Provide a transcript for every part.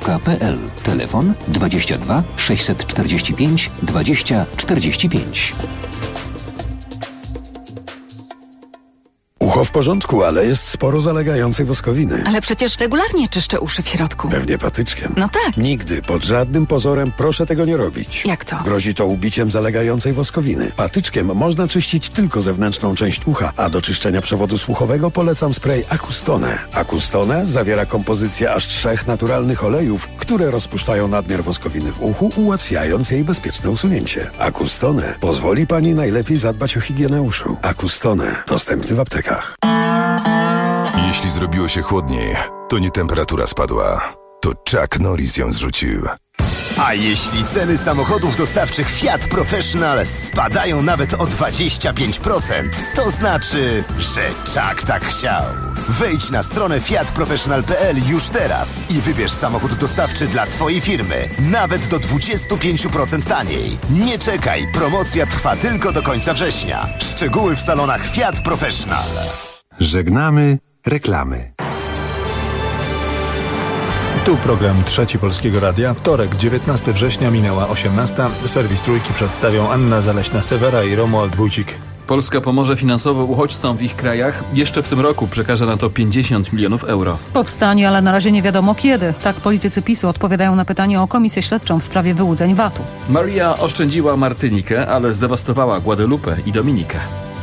patyczkiem.pl. Telefon 22 645 20 45. Ucho w porządku, ale jest sporo zalegającej woskowiny. Ale przecież regularnie czyszczę uszy w środku. Pewnie patyczkiem. No tak. Nigdy, pod żadnym pozorem proszę tego nie robić. Jak to? Grozi to ubiciem zalegającej woskowiny. Patyczkiem można czyścić tylko zewnętrzną część ucha, a do czyszczenia przewodu słuchowego polecam spray Acustone. Acustone zawiera kompozycję aż 3 naturalnych olejów, które rozpuszczają nadmiar woskowiny w uchu, ułatwiając jej bezpieczne usunięcie. Acustone pozwoli Pani najlepiej zadbać o higienę uszu. Acustone dostępny w aptekach. Jeśli zrobiło się chłodniej, to nie temperatura spadła, to Chuck Norris ją zrzucił. A jeśli ceny samochodów dostawczych Fiat Professional spadają nawet o 25%, to znaczy, że Chuck tak chciał. Wejdź na stronę fiatprofessional.pl już teraz i wybierz samochód dostawczy dla Twojej firmy. Nawet do 25% taniej. Nie czekaj, promocja trwa tylko do końca września. Szczegóły w salonach Fiat Professional. Żegnamy reklamy. Tu program Trzeci Polskiego Radia. Wtorek, 19 września, minęła 18. Serwis Trójki przedstawią Anna Zaleśna-Sewera i Romuald Wójcik. Polska pomoże finansowo uchodźcom w ich krajach. Jeszcze w tym roku przekaże na to 50 milionów euro. Powstanie, ale na razie nie wiadomo kiedy. Tak politycy PiS-u odpowiadają na pytanie o komisję śledczą w sprawie wyłudzeń VAT-u. Maria oszczędziła Martynikę, ale zdewastowała Guadelupę i Dominikę.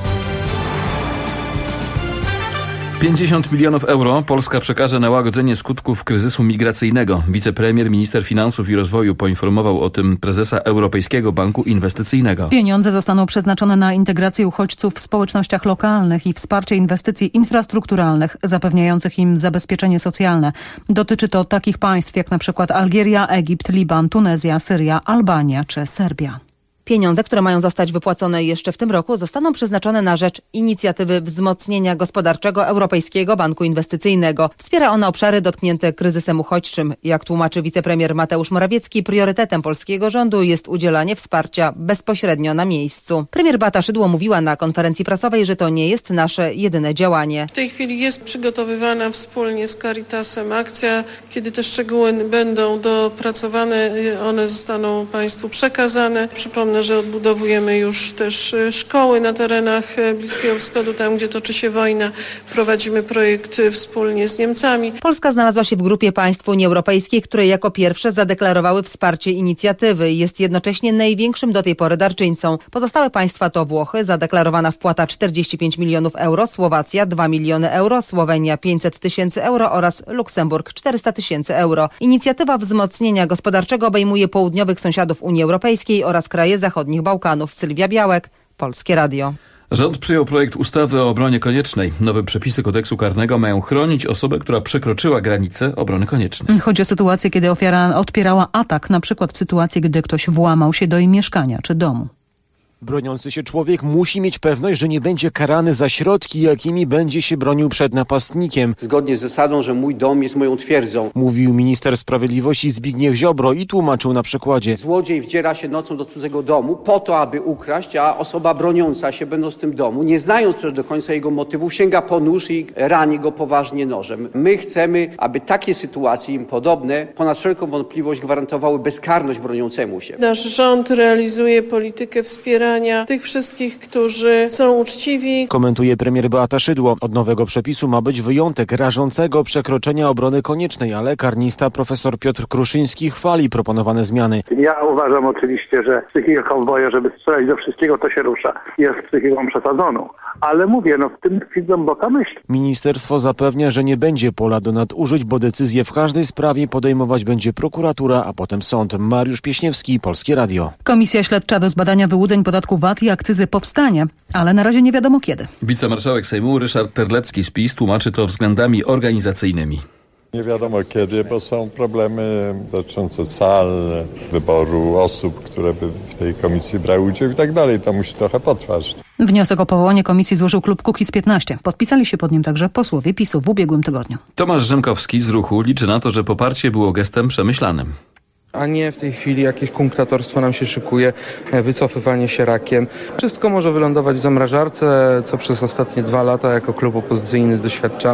50 milionów euro Polska przekaże na łagodzenie skutków kryzysu migracyjnego. Wicepremier, minister finansów i rozwoju poinformował o tym prezesa Europejskiego Banku Inwestycyjnego. Pieniądze zostaną przeznaczone na integrację uchodźców w społecznościach lokalnych i wsparcie inwestycji infrastrukturalnych zapewniających im zabezpieczenie socjalne. Dotyczy to takich państw jak na przykład Algieria, Egipt, Liban, Tunezja, Syria, Albania czy Serbia. Pieniądze, które mają zostać wypłacone jeszcze w tym roku, zostaną przeznaczone na rzecz inicjatywy wzmocnienia gospodarczego Europejskiego Banku Inwestycyjnego. Wspiera ona obszary dotknięte kryzysem uchodźczym. Jak tłumaczy wicepremier Mateusz Morawiecki, priorytetem polskiego rządu jest udzielanie wsparcia bezpośrednio na miejscu. Premier Beata Szydło mówiła na konferencji prasowej, że to nie jest nasze jedyne działanie. W tej chwili jest przygotowywana wspólnie z Caritasem akcja. Kiedy te szczegóły będą dopracowane, one zostaną Państwu przekazane. Przypomnę, że odbudowujemy już też szkoły na terenach Bliskiego Wschodu, tam gdzie toczy się wojna. Prowadzimy projekt wspólnie z Niemcami. Polska znalazła się w grupie państw Unii Europejskiej, które jako pierwsze zadeklarowały wsparcie inicjatywy. Jest jednocześnie największym do tej pory darczyńcą. Pozostałe państwa to Włochy, zadeklarowana wpłata 45 milionów euro, Słowacja 2 miliony euro, Słowenia 500 tysięcy euro oraz Luksemburg 400 tysięcy euro. Inicjatywa wzmocnienia gospodarczego obejmuje południowych sąsiadów Unii Europejskiej oraz kraje zachodnich Bałkanów. Sylwia Białek, Polskie Radio. Rząd przyjął projekt ustawy o obronie koniecznej. Nowe przepisy kodeksu karnego mają chronić osobę, która przekroczyła granicę obrony koniecznej. Chodzi o sytuację, kiedy ofiara odpierała atak, na przykład w sytuacji, gdy ktoś włamał się do jej mieszkania czy domu. Broniący się człowiek musi mieć pewność, że nie będzie karany za środki, jakimi będzie się bronił przed napastnikiem. Zgodnie z zasadą, że mój dom jest moją twierdzą. Mówił minister sprawiedliwości Zbigniew Ziobro i tłumaczył na przykładzie. Złodziej wdziera się nocą do cudzego domu po to, aby ukraść, a osoba broniąca się, będąc w tym domu, nie znając przecież do końca jego motywów, sięga po nóż i rani go poważnie nożem. My chcemy, aby takie sytuacje im podobne ponad wszelką wątpliwość gwarantowały bezkarność broniącemu się. Nasz rząd realizuje politykę wspierania tych wszystkich, którzy są uczciwi. Komentuje premier Beata Szydło. Od nowego przepisu ma być wyjątek rażącego przekroczenia obrony koniecznej, ale karnista profesor Piotr Kruszyński chwali proponowane zmiany. Ja uważam oczywiście, że psychika kowboja, żeby strzelać do wszystkiego, to się rusza. Jest psychiką przesadzoną. Ale mówię, w tym tkwi głęboka myśl. Ministerstwo zapewnia, że nie będzie pola do nadużyć, bo decyzję w każdej sprawie podejmować będzie prokuratura, a potem sąd. Mariusz Pieśniewski, Polskie Radio. Komisja śledcza do zbadania wyłudzeń podatku VAT i akcyzy powstanie, ale na razie nie wiadomo kiedy. Wicemarszałek Sejmu Ryszard Terlecki z PiS tłumaczy to względami organizacyjnymi. Nie wiadomo kiedy, bo są problemy dotyczące sal, wyboru osób, które by w tej komisji brały udział i tak dalej. To musi trochę potrwać. Wniosek o powołanie komisji złożył klub Kukiz15. Podpisali się pod nim także posłowie PiS-u w ubiegłym tygodniu. Tomasz Rzymkowski z Ruchu liczy na to, że poparcie było gestem przemyślanym. A nie w tej chwili jakieś kunktatorstwo nam się szykuje, wycofywanie się rakiem. Wszystko może wylądować w zamrażarce, co przez ostatnie 2 lata jako klub opozycyjny doświadczamy.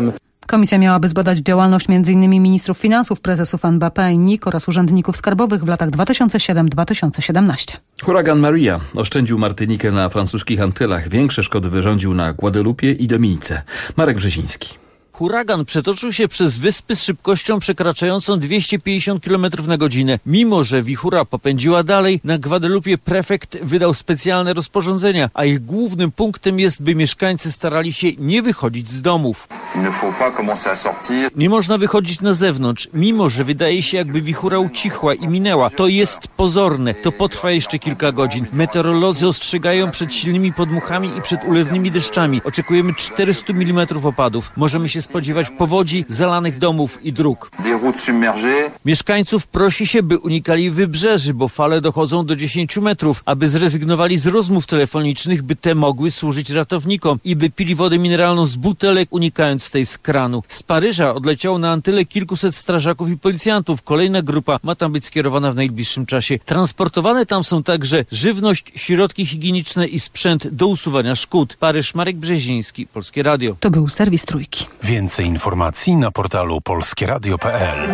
Komisja miałaby zbadać działalność m.in. ministrów finansów, prezesów NBP i NIK oraz urzędników skarbowych w latach 2007-2017. Huragan Maria oszczędził Martynikę na francuskich Antylach. Większe szkody wyrządził na Guadelupie i Dominice. Marek Brzeziński. Huragan przetoczył się przez wyspy z szybkością przekraczającą 250 km na godzinę. Mimo że wichura popędziła dalej, na Guadelupie prefekt wydał specjalne rozporządzenia, a ich głównym punktem jest, by mieszkańcy starali się nie wychodzić z domów. Nie można wychodzić na zewnątrz, mimo że wydaje się, jakby wichura ucichła i minęła. To jest pozorne, to potrwa jeszcze kilka godzin. Meteorolodzy ostrzegają przed silnymi podmuchami i przed ulewnymi deszczami. Oczekujemy 400 mm opadów. Możemy się spodziewać powodzi, zalanych domów i dróg. Mieszkańców prosi się, by unikali wybrzeży, bo fale dochodzą do 10 metrów, aby zrezygnowali z rozmów telefonicznych, by te mogły służyć ratownikom i by pili wodę mineralną z butelek, unikając tej z kranu. Z Paryża odleciało na Antyle kilkuset strażaków i policjantów. Kolejna grupa ma tam być skierowana w najbliższym czasie. Transportowane tam są także żywność, środki higieniczne i sprzęt do usuwania szkód. Paryż, Marek Brzeziński, Polskie Radio. To był serwis Trójki. Więcej informacji na portalu polskieradio.pl.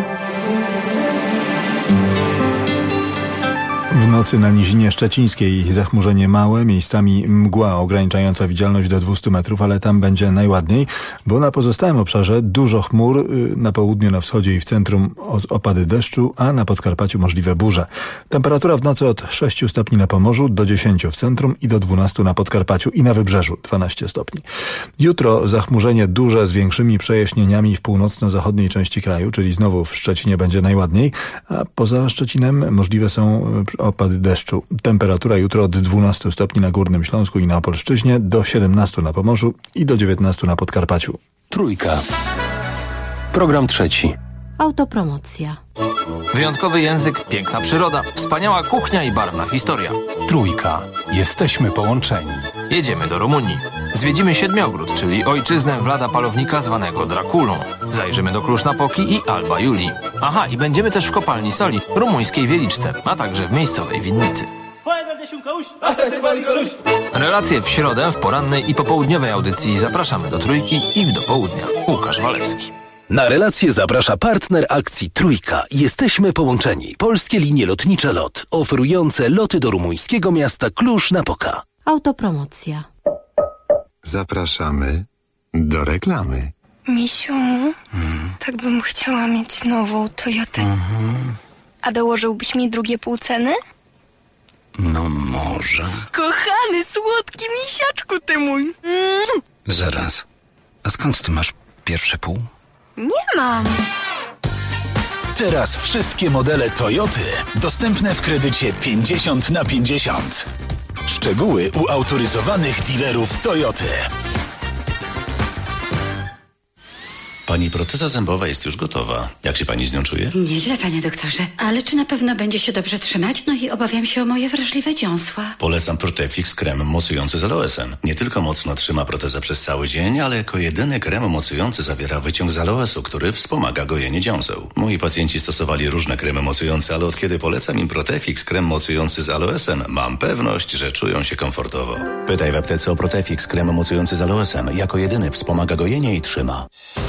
W nocy na Nizinie Szczecińskiej zachmurzenie małe, miejscami mgła ograniczająca widzialność do 200 metrów, ale tam będzie najładniej, bo na pozostałym obszarze dużo chmur, na południu, na wschodzie i w centrum opady deszczu, a na Podkarpaciu możliwe burze. Temperatura w nocy od 6 stopni na Pomorzu do 10 w centrum i do 12 na Podkarpaciu i na Wybrzeżu 12 stopni. Jutro zachmurzenie duże z większymi przejaśnieniami w północno-zachodniej części kraju, czyli znowu w Szczecinie będzie najładniej, a poza Szczecinem możliwe są opady deszczu. Temperatura jutro od 12 stopni na Górnym Śląsku i na Opolszczyźnie, do 17 na Pomorzu i do 19 na Podkarpaciu. Trójka. Program trzeci. Autopromocja. Wyjątkowy język, piękna przyroda, wspaniała kuchnia i barwna historia. Trójka. Jesteśmy połączeni. Jedziemy do Rumunii. Zwiedzimy Siedmiogród, czyli ojczyznę Vlada Palownika zwanego Drakulą. Zajrzymy do Cluj-Napoki i Alba Iulia. Aha, i będziemy też w kopalni soli, rumuńskiej Wieliczce, a także w miejscowej winnicy. Relacje w środę w porannej i popołudniowej audycji. Zapraszamy do Trójki i w do południa. Łukasz Walewski. Na relację zaprasza partner akcji Trójka. Jesteśmy połączeni. Polskie linie lotnicze LOT, oferujące loty do rumuńskiego miasta Cluj-Napoca. Autopromocja. Zapraszamy do reklamy. Misiu, tak bym chciała mieć nową Toyotę. A dołożyłbyś mi drugie pół ceny? No może. Kochany, słodki misiaczku ty mój. Zaraz. A skąd ty masz pierwsze pół? Nie mam. Teraz wszystkie modele Toyoty dostępne w kredycie 50/50. Szczegóły u autoryzowanych dealerów Toyoty. Pani proteza zębowa jest już gotowa. Jak się pani z nią czuje? Nieźle, panie doktorze. Ale czy na pewno będzie się dobrze trzymać? No i obawiam się o moje wrażliwe dziąsła. Polecam Protefix krem mocujący z aloesem. Nie tylko mocno trzyma protezę przez cały dzień, ale jako jedyny krem mocujący zawiera wyciąg z aloesu, który wspomaga gojenie dziąseł. Moi pacjenci stosowali różne kremy mocujące, ale od kiedy polecam im Protefix krem mocujący z aloesem, mam pewność, że czują się komfortowo. Pytaj w aptece o Protefix krem mocujący z aloesem. Jako jedyny wspomaga gojenie i trzyma.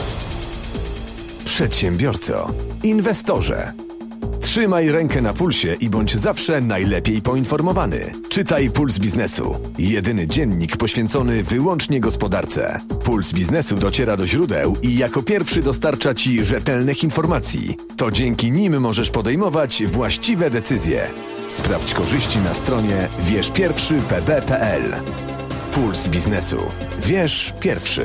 Przedsiębiorco, inwestorze. Trzymaj rękę na pulsie i bądź zawsze najlepiej poinformowany. Czytaj Puls Biznesu. Jedyny dziennik poświęcony wyłącznie gospodarce. Puls Biznesu dociera do źródeł i jako pierwszy dostarcza Ci rzetelnych informacji. To dzięki nim możesz podejmować właściwe decyzje. Sprawdź korzyści na stronie wierzpierwszypb.pl. Puls Biznesu. Wierz pierwszy.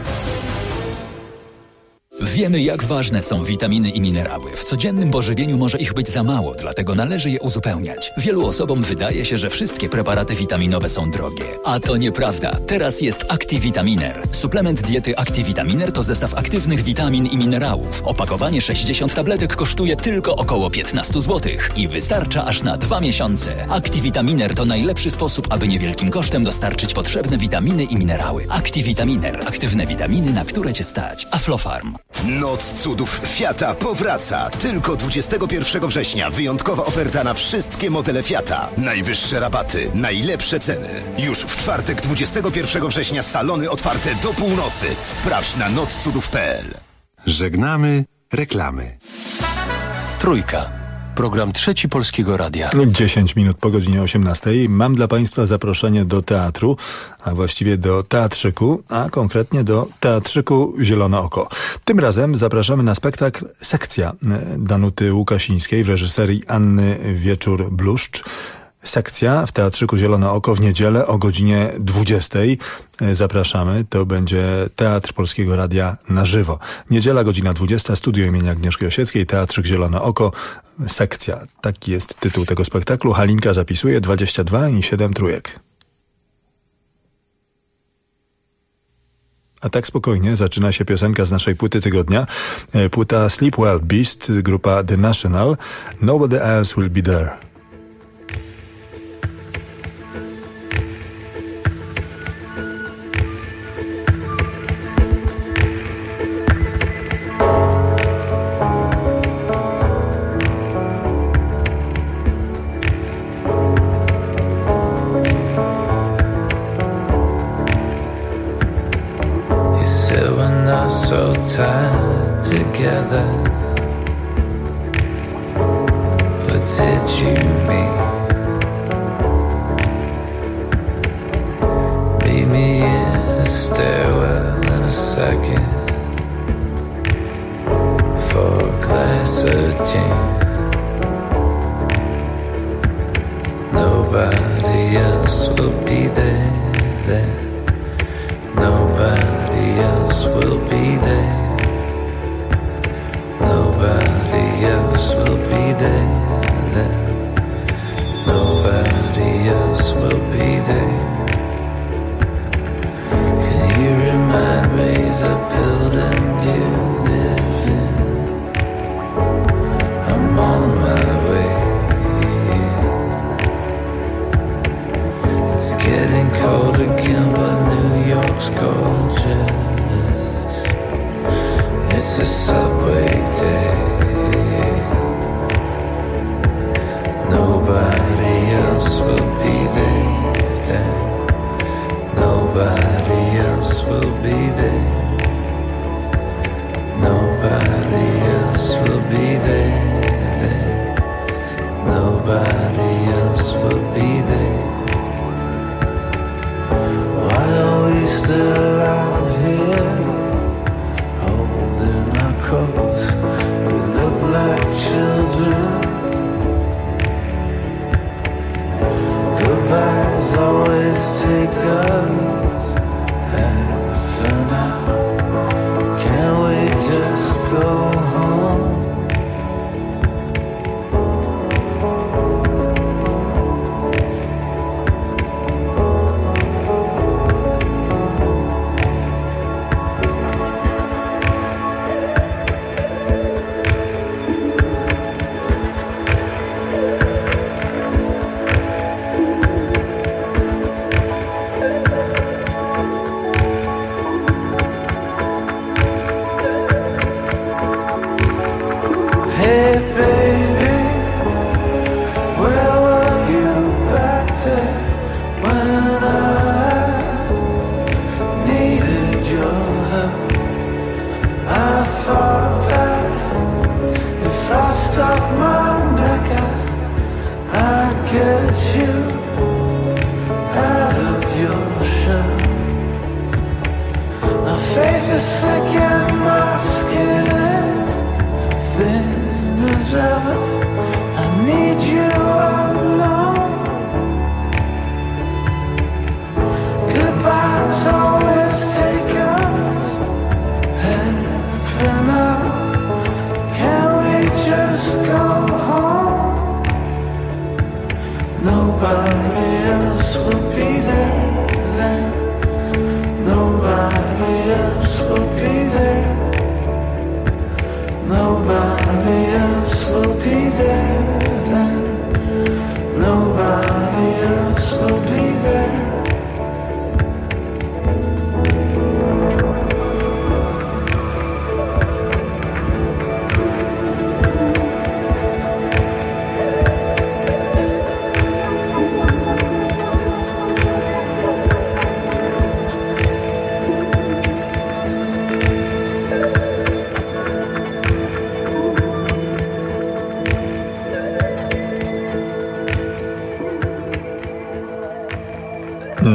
Wiemy, jak ważne są witaminy i minerały. W codziennym pożywieniu może ich być za mało, dlatego należy je uzupełniać. Wielu osobom wydaje się, że wszystkie preparaty witaminowe są drogie. A to nieprawda. Teraz jest Activitaminer. Suplement diety Activitaminer to zestaw aktywnych witamin i minerałów. Opakowanie 60 tabletek kosztuje tylko około 15 zł i wystarcza aż na 2 miesiące. Activitaminer to najlepszy sposób, aby niewielkim kosztem dostarczyć potrzebne witaminy i minerały. Activitaminer. Aktywne witaminy, na które Cię stać. Aflofarm. Noc cudów Fiata powraca. Tylko 21 września wyjątkowa oferta na wszystkie modele Fiata. Najwyższe rabaty, najlepsze ceny. Już w czwartek 21 września salony otwarte do północy. Sprawdź na notcudów.pl. Żegnamy reklamy. Trójka. Program Trzeci Polskiego Radia. 10 minut po godzinie 18. Mam dla Państwa zaproszenie do teatru, a właściwie do teatrzyku, a konkretnie do Teatrzyku Zielone Oko. Tym razem zapraszamy na spektakl Sekcja Danuty Łukasińskiej w reżyserii Anny Wieczór-Bluszcz. Sekcja w Teatrzyku Zielone Oko w niedzielę o godzinie 20. Zapraszamy. To będzie Teatr Polskiego Radia na żywo. Niedziela, godzina 20. Studio imienia Agnieszki Osieckiej, Teatrzyk Zielone Oko. Sekcja. Taki jest tytuł tego spektaklu. Halinka zapisuje 22 i 7 trójek. A tak spokojnie zaczyna się piosenka z naszej płyty tygodnia. Płyta Sleep Well Beast, grupa The National. Nobody Else Will Be There. So tied together, what did you mean? Meet me in the stairwell in a second for a glass of gin. Nobody else will be there then. Nobody else will be there. Nobody else will be there then. Nobody else will be there. Can you remind me the building you live in? I'm on my way. It's getting cold again, but New York's gorgeous.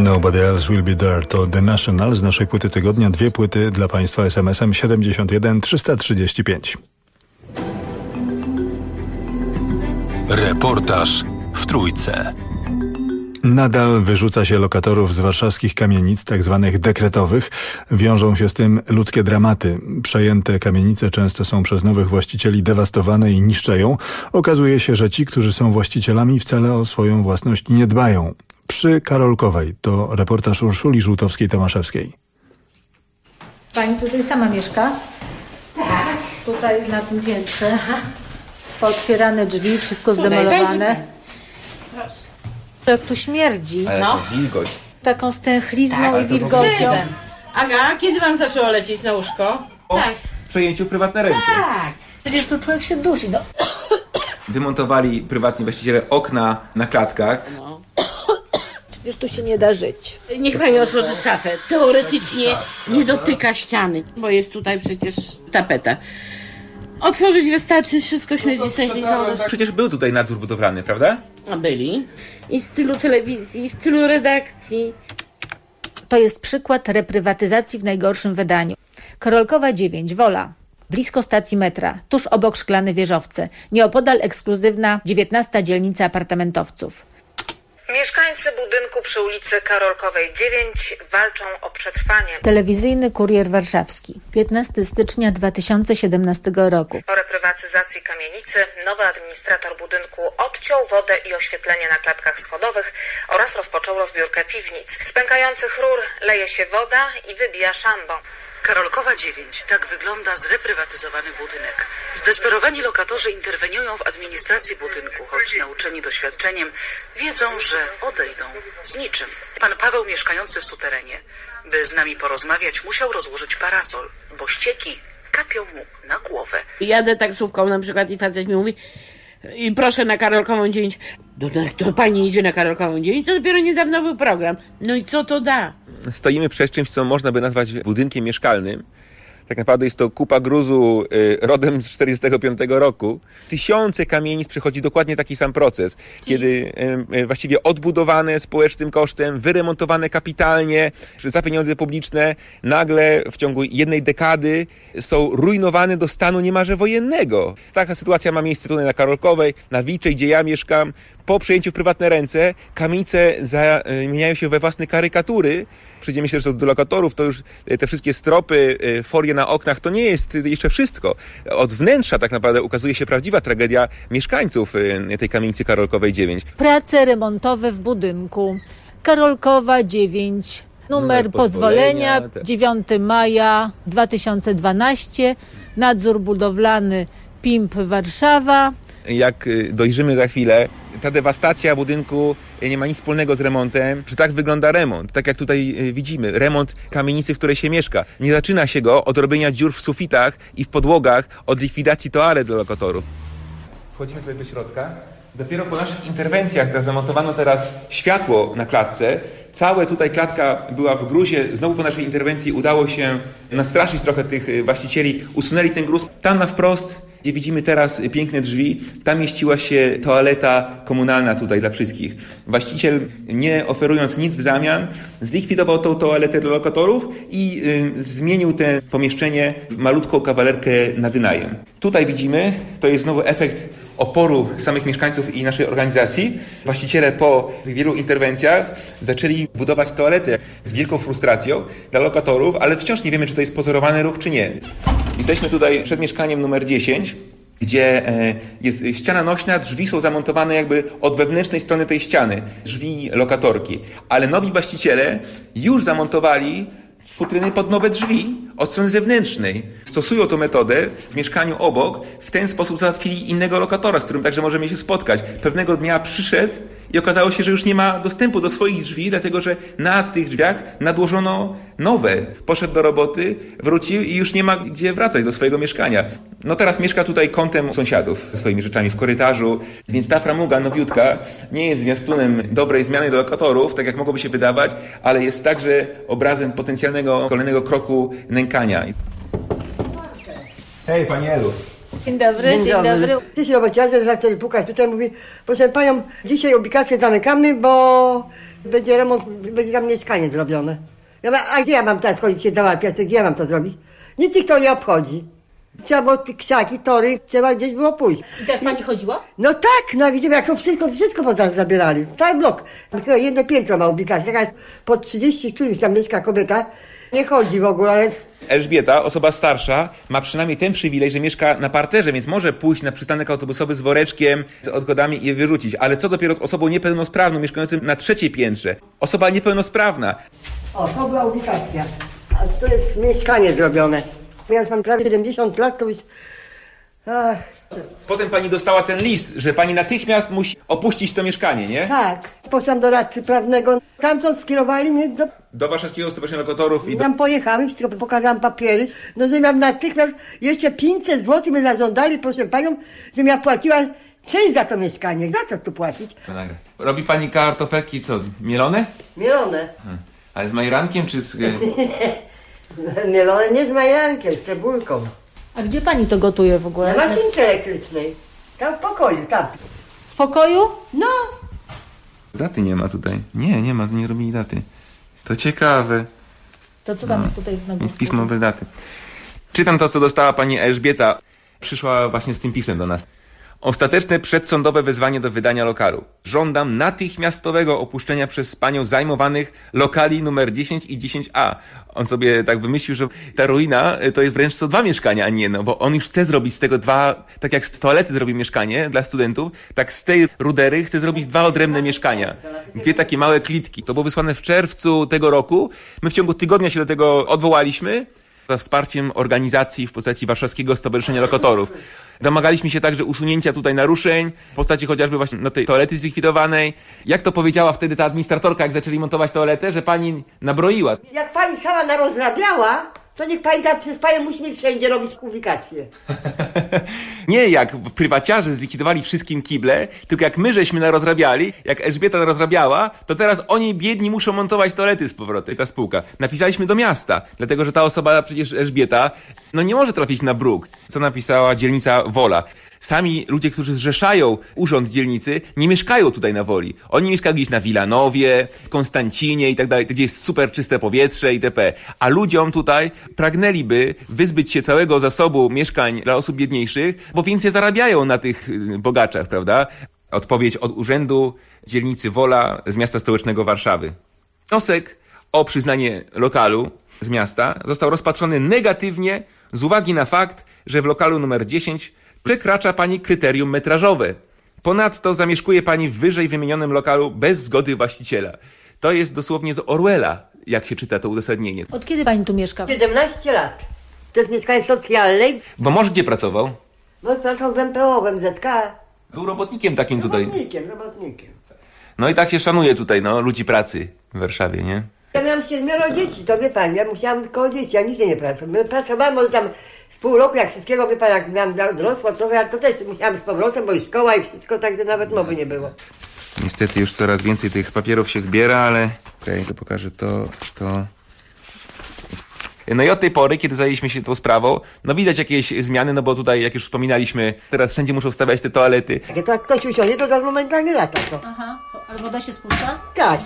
Nobody Else Will Be There to The National z naszej płyty tygodnia. 2 płyty dla Państwa SMS-em 71 335. Reportaż w Trójce. Nadal wyrzuca się lokatorów z warszawskich kamienic, tak zwanych dekretowych. Wiążą się z tym ludzkie dramaty. Przejęte kamienice często są przez nowych właścicieli dewastowane i niszczeją. Okazuje się, że ci, którzy są właścicielami, wcale o swoją własność nie dbają. Przy Karolkowej to reportaż Urszuli Żółtowskiej-Tomaszewskiej. Pani tutaj sama mieszka? Tak. Tutaj na tym piętrze. Pootwierane drzwi, wszystko zdemolowane. Proszę. Jak tu śmierdzi. Ale to wilgoć. Taką stęchlizną i wilgocią. Aga, kiedy wam zaczęło lecieć na łóżko? Tak. W przejęciu prywatne ręce. Tak. Przecież tu człowiek się dusi. No. Wymontowali prywatni właściciele okna na klatkach. No. Przecież tu się nie da żyć. Niech pani otworzy szafę. Teoretycznie nie dotyka ściany, bo jest tutaj przecież tapeta. Otworzyć wystarczy, wszystko śmierdzi stęchlizną. Przecież był tutaj nadzór budowlany, prawda? A byli. I z tylu telewizji, i z tylu redakcji. To jest przykład reprywatyzacji w najgorszym wydaniu. Karolkowa 9, Wola. Blisko stacji metra, tuż obok Szklane Wieżowce. Nieopodal ekskluzywna 19. dzielnica apartamentowców. Mieszkańcy budynku przy ulicy Karolkowej 9 walczą o przetrwanie. Telewizyjny Kurier Warszawski, 15 stycznia 2017 roku. Po reprywatyzacji kamienicy nowy administrator budynku odciął wodę i oświetlenie na klatkach schodowych oraz rozpoczął rozbiórkę piwnic. Z pękających rur leje się woda i wybija szambo. Karolkowa 9. Tak wygląda zreprywatyzowany budynek. Zdesperowani lokatorzy interweniują w administracji budynku, choć nauczeni doświadczeniem wiedzą, że odejdą z niczym. Pan Paweł, mieszkający w suterenie, by z nami porozmawiać, musiał rozłożyć parasol, bo ścieki kapią mu na głowę. Jadę taksówką na przykład i facet mi mówi: i proszę na Karolkową 9. To pani idzie na Karolkową 9? To dopiero niedawno był program. No i co to da? Stoimy przed czymś, co można by nazwać budynkiem mieszkalnym. Tak naprawdę jest to kupa gruzu rodem z 1945 roku. Tysiące kamienic przechodzi dokładnie taki sam proces, kiedy właściwie odbudowane społecznym kosztem, wyremontowane kapitalnie za pieniądze publiczne, nagle w ciągu jednej dekady są rujnowane do stanu niemalże wojennego. Taka sytuacja ma miejsce tutaj na Karolkowej, na Wilczej, gdzie ja mieszkam. Po przejęciu w prywatne ręce kamienice zamieniają się we własne karykatury. Przejdziemy się do lokatorów, to już te wszystkie stropy, folie na oknach, to nie jest jeszcze wszystko. Od wnętrza tak naprawdę ukazuje się prawdziwa tragedia mieszkańców tej kamienicy Karolkowej 9. Prace remontowe w budynku. Karolkowa 9. Numer pozwolenia 9 maja 2012. Nadzór budowlany PIMP Warszawa. Jak dojrzymy za chwilę, ta dewastacja budynku nie ma nic wspólnego z remontem, że tak wygląda remont. Tak jak tutaj widzimy, remont kamienicy, w której się mieszka. Nie zaczyna się go od robienia dziur w sufitach i w podłogach, od likwidacji toalet dla lokatorów. Wchodzimy tutaj do środka. Dopiero po naszych interwencjach zamontowano teraz światło na klatce. Cała tutaj klatka była w gruzie. Znowu po naszej interwencji udało się nastraszyć trochę tych właścicieli. Usunęli ten gruz. Tam na wprost, gdzie widzimy teraz piękne drzwi, tam mieściła się toaleta komunalna tutaj dla wszystkich. Właściciel, nie oferując nic w zamian, zlikwidował tą toaletę dla lokatorów i zmienił to pomieszczenie w malutką kawalerkę na wynajem. Tutaj widzimy, to jest znowu efekt oporu samych mieszkańców i naszej organizacji. Właściciele po tych wielu interwencjach zaczęli budować toalety z wielką frustracją dla lokatorów, ale wciąż nie wiemy, czy to jest pozorowany ruch, czy nie. Jesteśmy tutaj przed mieszkaniem numer 10, gdzie jest ściana nośna, drzwi są zamontowane jakby od wewnętrznej strony tej ściany, drzwi lokatorki. Ale nowi właściciele już zamontowali futryny pod nowe drzwi od strony zewnętrznej. Stosują tę metodę w mieszkaniu obok, w ten sposób załatwili innego lokatora, z którym także możemy się spotkać. Pewnego dnia przyszedł i okazało się, że już nie ma dostępu do swoich drzwi, dlatego że na tych drzwiach nadłożono nowe. Poszedł do roboty, wrócił i już nie ma gdzie wracać do swojego mieszkania. No teraz mieszka tutaj kątem sąsiadów ze swoimi rzeczami w korytarzu, więc ta framuga nowiutka nie jest zwiastunem dobrej zmiany do lokatorów, tak jak mogłoby się wydawać, ale jest także obrazem potencjalnego kolejnego kroku nękania. Hej, pani Elu. Dzień dobry, dzień dobry. Dziś robociarze zaczęli pukać. Tutaj mówi, proszę panią, dzisiaj ubikację zamykamy, bo będzie remont, będzie tam mieszkanie zrobione. Ja mówię, a gdzie ja mam teraz chodzić się załatwiać, gdzie ja mam to zrobić? Nic ich to nie obchodzi. Trzeba było te krzaki, tory, trzeba gdzieś było pójść. I tak pani chodziła? No tak, no widzimy jak to wszystko zabierali. Cały blok. Tylko jedno piętro ma ubikację. Taka po 30 którymś tam mieszka kobieta. Nie chodzi w ogóle, ale... Elżbieta, osoba starsza, ma przynajmniej ten przywilej, że mieszka na parterze, więc może pójść na przystanek autobusowy z woreczkiem, z odchodami i je wyrzucić. Ale co dopiero z osobą niepełnosprawną, mieszkającą na 3. piętrze? Osoba niepełnosprawna. O, to była ubikacja. A to jest mieszkanie zrobione. Ja już mam prawie 70 lat, to już... Ach. Potem pani dostała ten list, że pani natychmiast musi opuścić to mieszkanie, nie? Tak. Poszłam do radcy prawnego. Tamtąd skierowali mnie do Warszawskiego Stowarzyszenia Lokatorów i tam pojechałem, wszystko pokazałam papiery. No, że miałam natychmiast jeszcze 500 zł mnie zażądali, proszę panią, żebym ja płaciła część za to mieszkanie. Za co tu płacić? Robi pani kartofelki co, mielone? Mielone. Ale z majerankiem czy z... Mielone nie z majerankiem, z cebulką. A gdzie pani to gotuje w ogóle? Na maszynce elektrycznej. Tam w pokoju, tam. W pokoju? No. Daty nie ma tutaj. Nie ma, nie robili daty. To ciekawe. To co tam jest tutaj w Jest pismo bez daty. Czytam to, co dostała pani Elżbieta. Przyszła właśnie z tym pismem do nas. Ostateczne przedsądowe wezwanie do wydania lokalu. Żądam natychmiastowego opuszczenia przez panią zajmowanych lokali numer 10 i 10A. On sobie tak wymyślił, że ta ruina to jest wręcz co 2 mieszkania, a nie jedno, bo on już chce zrobić z tego 2, tak jak z toalety zrobił mieszkanie dla studentów, tak z tej rudery chce zrobić 2 odrębne mieszkania. 2 takie małe klitki. To było wysłane w czerwcu tego roku. My w ciągu tygodnia się do tego odwołaliśmy za wsparciem organizacji w postaci Warszawskiego Stowarzyszenia Lokatorów. Domagaliśmy się także usunięcia tutaj naruszeń w postaci chociażby właśnie tej toalety zlikwidowanej. Jak to powiedziała wtedy ta administratorka, jak zaczęli montować toaletę, że pani nabroiła. Jak pani sama narozrabiała, to niech pani tam przez panią musi mieć wszędzie robić publikacje. Nie jak prywaciarze zlikwidowali wszystkim kible, tylko jak my żeśmy narozrabiali, jak Elżbieta narozrabiała, to teraz oni biedni muszą montować toalety z powrotem, ta spółka. Napisaliśmy do miasta, dlatego że ta osoba, przecież Elżbieta, no nie może trafić na bruk. Co napisała dzielnica Wola. Sami ludzie, którzy zrzeszają urząd dzielnicy, nie mieszkają tutaj na Woli. Oni mieszkają gdzieś na Wilanowie, w Konstancinie i tak dalej, gdzie jest super czyste powietrze itp. A ludziom tutaj pragnęliby wyzbyć się całego zasobu mieszkań dla osób biedniejszych, bo więcej zarabiają na tych bogaczach, prawda? Odpowiedź od Urzędu Dzielnicy Wola z miasta stołecznego Warszawy. Wniosek o przyznanie lokalu z miasta został rozpatrzony negatywnie z uwagi na fakt, że w lokalu numer 10 przekracza pani kryterium metrażowe. Ponadto zamieszkuje pani w wyżej wymienionym lokalu bez zgody właściciela. To jest dosłownie z Orwella, jak się czyta to uzasadnienie. Od kiedy pani tu mieszka? 17 lat. To jest mieszkanie socjalne. Bo mąż gdzie pracował? No pracował w MPO, w MZK. Był robotnikiem takim tutaj. Robotnikiem. No i tak się szanuje tutaj, ludzi pracy w Warszawie, nie? Ja miałam 7 dzieci, to wie pani, ja musiałam koło dzieci, ja nigdzie nie pracowałam. Pracowałam może tam z pół roku, jak wszystkiego, wie pan, jak nam dorosła trochę, ale to też musiałam z powrotem, bo i szkoła i wszystko, także nawet mowy nie było. Niestety już coraz więcej tych papierów się zbiera, ale... Okej, to pokażę to... No i od tej pory, kiedy zajęliśmy się tą sprawą, widać jakieś zmiany, bo tutaj, jak już wspominaliśmy, teraz wszędzie muszą stawiać te toalety. Jak to ktoś usiądzie, to momentalnie lata to. Aha, ale woda się spuszcza? Tak.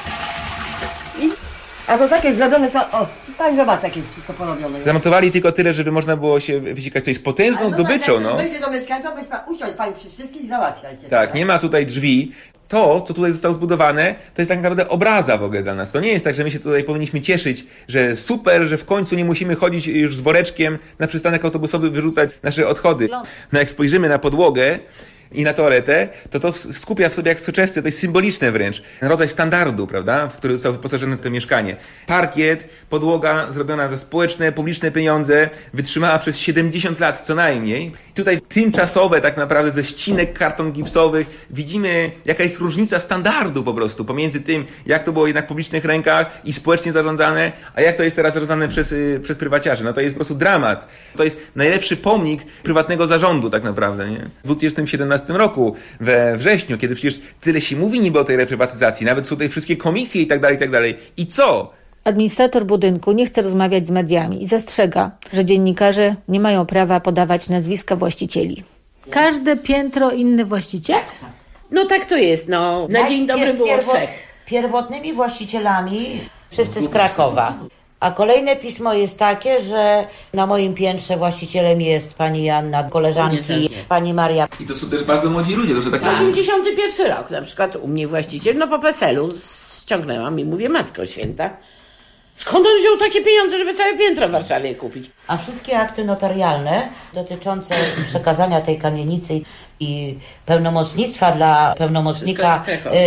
A to takie zrobione, to... O, pani zobacz, takie wszystko porobione. Zamontowali tylko tyle, żeby można było się wysikać. To jest potężną zdobyczą, Jak wejdzie do mieszkańca, weź pan usiąść pani przy wszystkich i załatwiajcie. Tak, nie ma tutaj drzwi. To, co tutaj zostało zbudowane, to jest tak naprawdę obraza w ogóle dla nas. To nie jest tak, że my się tutaj powinniśmy cieszyć, że super, że w końcu nie musimy chodzić już z woreczkiem na przystanek autobusowy, wyrzucać nasze odchody. No jak spojrzymy na podłogę i na toaletę, to skupia w sobie jak w soczewce, to jest symboliczne wręcz. Rodzaj standardu, prawda, w który zostało wyposażone to mieszkanie. Parkiet, podłoga zrobiona za społeczne, publiczne pieniądze, wytrzymała przez 70 lat co najmniej. Tutaj tymczasowe tak naprawdę ze ścinek karton gipsowych widzimy, jaka jest różnica standardu po prostu pomiędzy tym, jak to było jednak w publicznych rękach i społecznie zarządzane, a jak to jest teraz zarządzane przez prywaciarzy. No to jest po prostu dramat. To jest najlepszy pomnik prywatnego zarządu tak naprawdę, nie? W 2017 roku, we wrześniu, kiedy przecież tyle się mówi niby o tej reprywatyzacji, nawet są tutaj wszystkie komisje i tak dalej, i tak dalej. I co? Administrator budynku nie chce rozmawiać z mediami i zastrzega, że dziennikarze nie mają prawa podawać nazwiska właścicieli. Każde piętro inny właściciel? No tak to jest, no. Na dzień dobry było 3. Pierwotnymi właścicielami wszyscy z Krakowa. A kolejne pismo jest takie, że na moim piętrze właścicielem jest pani Janna, koleżanki, pani Maria. I to są też bardzo młodzi ludzie. To są tak 81 rok na przykład u mnie właściciel, no po PESEL-u ściągnęłam i mówię, Matko Święta, skąd on wziął takie pieniądze, żeby całe piętro w Warszawie kupić? A wszystkie akty notarialne dotyczące przekazania tej kamienicy i pełnomocnictwa dla pełnomocnika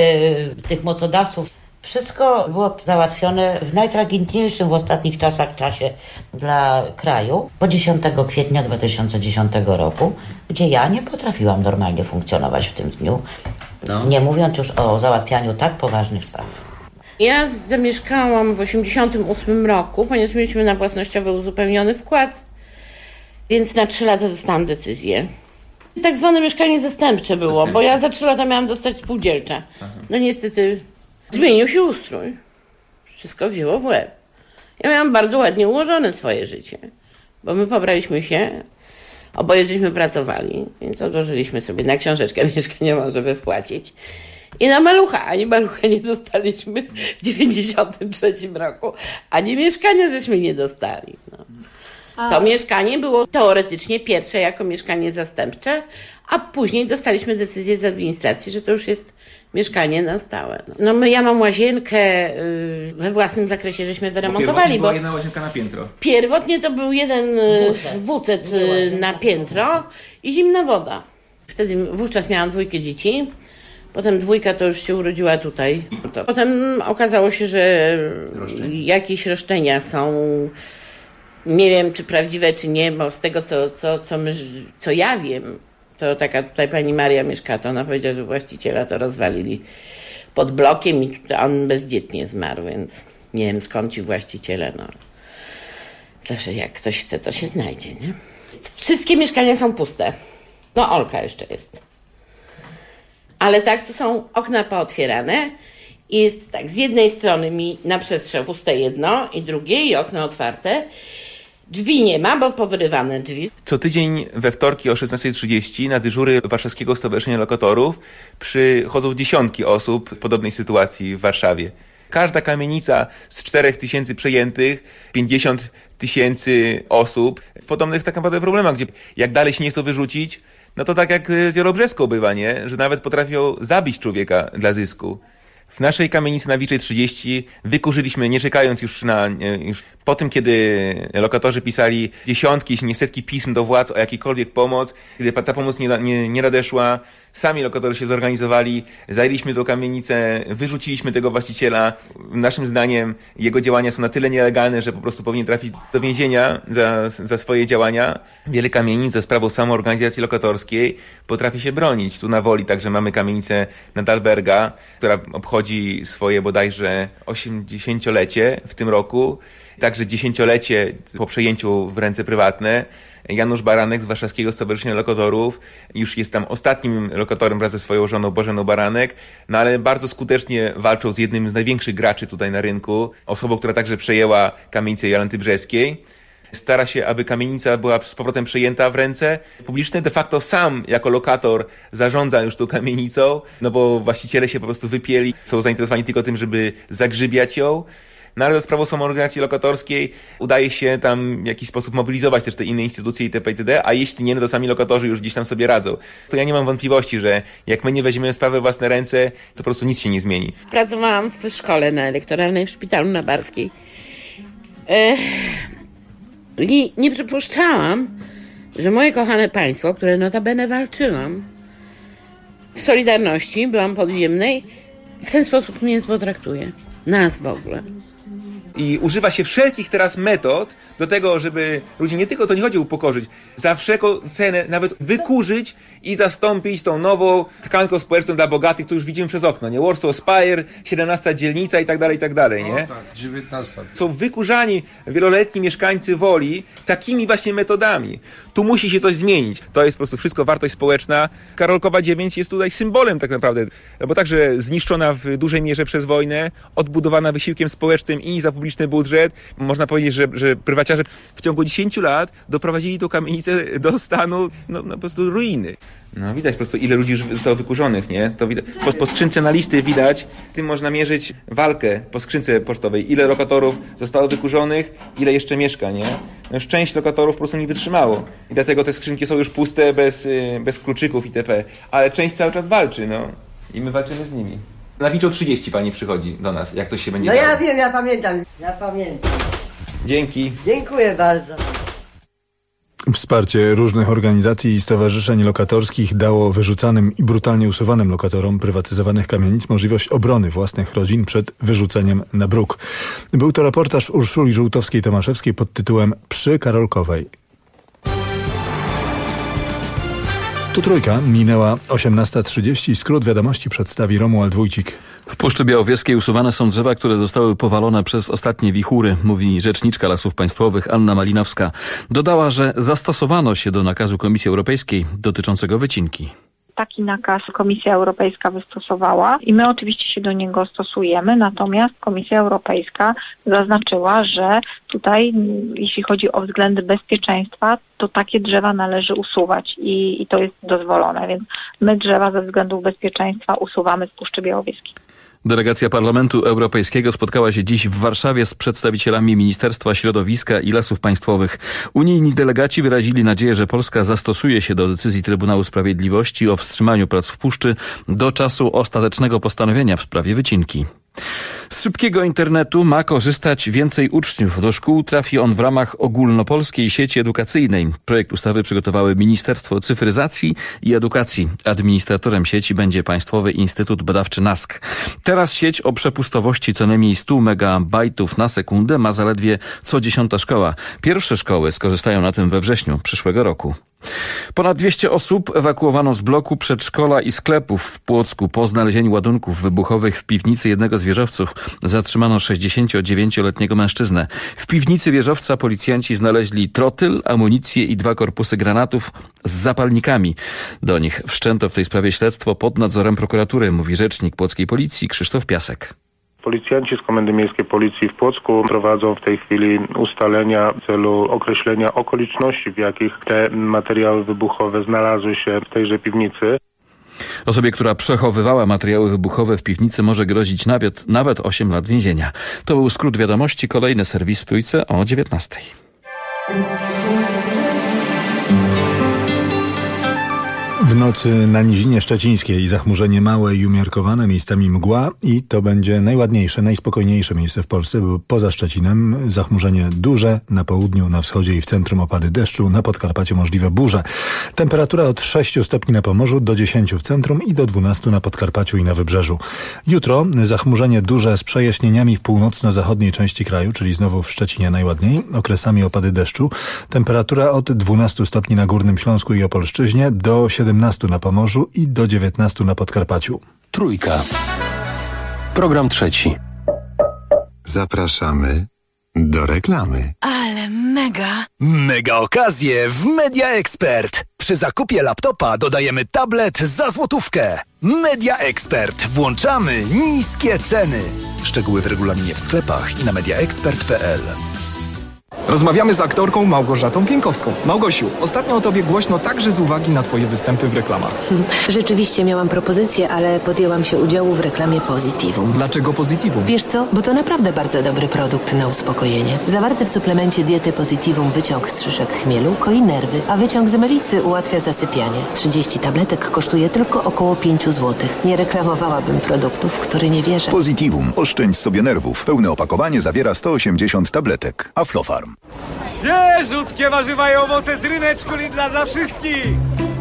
tych mocodawców, wszystko było załatwione w najtragiczniejszym w ostatnich czasach czasie dla kraju, po 10 kwietnia 2010 roku, gdzie ja nie potrafiłam normalnie funkcjonować w tym dniu, nie mówiąc już o załatwianiu tak poważnych spraw. Ja zamieszkałam w 1988 roku, ponieważ mieliśmy na własnościowy uzupełniony wkład, więc na 3 lata dostałam decyzję. Tak zwane mieszkanie zastępcze było, bo ja za 3 lata miałam dostać spółdzielcze. No niestety zmienił się ustrój. Wszystko wzięło w łeb. Ja miałam bardzo ładnie ułożone swoje życie, bo my pobraliśmy się, oboje żeśmy pracowali, więc odłożyliśmy sobie na książeczkę mieszkaniową, żeby wpłacić. I na malucha, ani malucha nie dostaliśmy w 93 roku, ani mieszkania żeśmy nie dostali. No. To mieszkanie było teoretycznie pierwsze jako mieszkanie zastępcze, a później dostaliśmy decyzję z administracji, że to już jest mieszkanie na stałe. No ja mam łazienkę we własnym zakresie, żeśmy wyremontowali. Była jedna łazienka na piętro. Pierwotnie to był jeden wucet na piętro i zimna woda. Wtedy wówczas miałam 2 dzieci. Potem 2 to już się urodziła tutaj. Potem okazało się, że jakieś roszczenia są, nie wiem czy prawdziwe, czy nie, bo z tego co ja wiem, to taka tutaj pani Maria mieszka, to ona powiedziała, że właściciela to rozwalili pod blokiem i on bezdzietnie zmarł, więc nie wiem skąd ci właściciele, no. Zawsze jak ktoś chce, to się znajdzie, nie? Wszystkie mieszkania są puste. No Olka jeszcze jest. Ale tak, to są okna pootwierane i jest tak, z jednej strony mi na przestrzał puste jedno i drugie i okno otwarte. Drzwi nie ma, bo powyrywane drzwi. Co tydzień we wtorki o 16:30 na dyżury Warszawskiego Stowarzyszenia Lokatorów przychodzą dziesiątki osób w podobnej sytuacji w Warszawie. Każda kamienica z 4000 przejętych, 50 000 osób w podobnych tak naprawdę problemach, gdzie jak dalej się nie chcą wyrzucić, no to tak jak z Jarobrzeską bywa, nie? Że nawet potrafią zabić człowieka dla zysku. W naszej kamienicy na Wilczej 30 wykurzyliśmy, nie czekając już już po tym, kiedy lokatorzy pisali dziesiątki, jeśli nie setki pism do władz o jakiejkolwiek pomoc, kiedy ta pomoc nie nadeszła, sami lokatorzy się zorganizowali, zajęliśmy tą kamienicę, wyrzuciliśmy tego właściciela. Naszym zdaniem jego działania są na tyle nielegalne, że po prostu powinien trafić do więzienia za swoje działania. Wiele kamienic za sprawą samoorganizacji lokatorskiej potrafi się bronić. Tu na Woli także mamy kamienicę na Dalberga, która obchodzi swoje bodajże 80-lecie w tym roku. Także 10-lecie po przejęciu w ręce prywatne. Janusz Baranek z Warszawskiego Stowarzyszenia Lokatorów już jest tam ostatnim lokatorem wraz ze swoją żoną Bożeną Baranek, no ale bardzo skutecznie walczą z jednym z największych graczy tutaj na rynku, osobą, która także przejęła kamienicę Jolanty Brzeskiej. Stara się, aby kamienica była z powrotem przejęta w ręce publiczne. De facto sam jako lokator zarządza już tą kamienicą, no bo właściciele się po prostu wypieli, są zainteresowani tylko tym, żeby zagrzybiać ją. No ale za sprawą samoorganizacji lokatorskiej udaje się tam w jakiś sposób mobilizować też te inne instytucje itp., itd., a jeśli nie, no to sami lokatorzy już gdzieś tam sobie radzą. To ja nie mam wątpliwości, że jak my nie weźmiemy sprawy w własne ręce, to po prostu nic się nie zmieni. Pracowałam w szkole na elektoralnej w szpitalu na Barskiej. I nie przypuszczałam, że moje kochane państwo, które notabene walczyłam w Solidarności, byłam podziemnej, w ten sposób mnie potraktuje. Nas w ogóle. I używa się wszelkich teraz metod do tego, żeby ludzi nie tylko, to nie chodzi o upokorzyć, za wszelką cenę nawet wykurzyć i zastąpić tą nową tkanką społeczną dla bogatych, to już widzimy przez okno, nie? Warsaw Spire, 17 dzielnica i tak dalej, nie? No tak, 19. Są wykurzani wieloletni mieszkańcy Woli takimi właśnie metodami. Tu musi się coś zmienić. To jest po prostu wszystko wartość społeczna. Karolkowa 9 jest tutaj symbolem tak naprawdę, bo także zniszczona w dużej mierze przez wojnę, odbudowana wysiłkiem społecznym i za publiczny budżet. Można powiedzieć, że prywaciarze w ciągu 10 lat doprowadzili tą kamienicę do stanu po prostu ruiny. No widać po prostu, ile ludzi już zostało wykurzonych, nie? To widać. Po skrzynce na listy widać, tym można mierzyć walkę po skrzynce pocztowej. Ile lokatorów zostało wykurzonych, ile jeszcze mieszka, nie? No już część lokatorów po prostu nie wytrzymało. I dlatego te skrzynki są już puste, bez kluczyków itp. Ale część cały czas walczy, no. I my walczymy z nimi. Na Wiczą 30 pani przychodzi do nas, jak coś się będzie No działo. ja wiem, ja pamiętam. Dzięki. Dziękuję bardzo. Wsparcie różnych organizacji i stowarzyszeń lokatorskich dało wyrzucanym i brutalnie usuwanym lokatorom prywatyzowanych kamienic możliwość obrony własnych rodzin przed wyrzuceniem na bruk. Był to reportaż Urszuli Żółtowskiej-Tomaszewskiej pod tytułem Przy Karolkowej. Tu Trójka, minęła 18:30. Skrót wiadomości przedstawi Romuald Wójcik. W Puszczy Białowieskiej usuwane są drzewa, które zostały powalone przez ostatnie wichury, mówi rzeczniczka Lasów Państwowych Anna Malinowska. Dodała, że zastosowano się do nakazu Komisji Europejskiej dotyczącego wycinki. Taki nakaz Komisja Europejska wystosowała i my oczywiście się do niego stosujemy, natomiast Komisja Europejska zaznaczyła, że tutaj, jeśli chodzi o względy bezpieczeństwa, to takie drzewa należy usuwać i to jest dozwolone, więc my drzewa ze względów bezpieczeństwa usuwamy z Puszczy Białowieskiej. Delegacja Parlamentu Europejskiego spotkała się dziś w Warszawie z przedstawicielami Ministerstwa Środowiska i Lasów Państwowych. Unijni delegaci wyrazili nadzieję, że Polska zastosuje się do decyzji Trybunału Sprawiedliwości o wstrzymaniu prac w puszczy do czasu ostatecznego postanowienia w sprawie wycinki. Z szybkiego internetu ma korzystać więcej uczniów. Do szkół trafi on w ramach ogólnopolskiej sieci edukacyjnej. Projekt ustawy przygotowały Ministerstwo Cyfryzacji i Edukacji. Administratorem sieci będzie Państwowy Instytut Badawczy NASK. Teraz sieć o przepustowości co najmniej 100 megabajtów na sekundę ma zaledwie co 10. szkoła. Pierwsze szkoły skorzystają na tym we wrześniu przyszłego roku. Ponad 200 osób ewakuowano z bloku przedszkola i sklepów w Płocku po znalezieniu ładunków wybuchowych w piwnicy jednego z wieżowców. Zatrzymano 69-letniego mężczyznę. W piwnicy wieżowca policjanci znaleźli trotyl, amunicję i 2 korpusy granatów z zapalnikami. Do nich wszczęto w tej sprawie śledztwo pod nadzorem prokuratury, mówi rzecznik płockiej policji Krzysztof Piasek. Policjanci z Komendy Miejskiej Policji w Płocku prowadzą w tej chwili ustalenia w celu określenia okoliczności, w jakich te materiały wybuchowe znalazły się w tejże piwnicy. Osobie, która przechowywała materiały wybuchowe w piwnicy, może grozić nawet 8 lat więzienia. To był skrót wiadomości. Kolejny serwis w Trójce o 19:00. W nocy na Nizinie Szczecińskiej zachmurzenie małe i umiarkowane, miejscami mgła i to będzie najładniejsze, najspokojniejsze miejsce w Polsce, bo poza Szczecinem zachmurzenie duże, na południu, na wschodzie i w centrum opady deszczu, na Podkarpaciu możliwe burze. Temperatura od 6 stopni na Pomorzu do 10 w centrum i do 12 na Podkarpaciu i na Wybrzeżu. Jutro zachmurzenie duże z przejaśnieniami w północno-zachodniej części kraju, czyli znowu w Szczecinie najładniej, okresami opady deszczu. Temperatura od 12 stopni na Górnym Śląsku i Opolszczyźnie do 17 na Pomorzu i do 19 na Podkarpaciu. Trójka. Program trzeci. Zapraszamy do reklamy. Ale mega! Mega okazje w Media Expert. Przy zakupie laptopa dodajemy tablet za złotówkę. Media Expert. Włączamy niskie ceny. Szczegóły w regulaminie w sklepach i na mediaexpert.pl. Rozmawiamy z aktorką Małgorzatą Pienkowską. Małgosiu, ostatnio o tobie głośno także z uwagi na twoje występy w reklamach. Rzeczywiście miałam propozycję, ale podjęłam się udziału w reklamie Positivum. Dlaczego Positivum? Wiesz co? Bo to naprawdę bardzo dobry produkt na uspokojenie. Zawarty w suplemencie diety Positivum wyciąg z szyszek chmielu koi nerwy, a wyciąg z melisy ułatwia zasypianie. 30 tabletek kosztuje tylko około 5 zł. Nie reklamowałabym produktów, w które nie wierzę. Positivum. Oszczędź sobie nerwów. Pełne opakowanie zawiera 180 tabletek. Aflofarm. Świeżutkie warzywa i owoce z ryneczku Lidla dla wszystkich!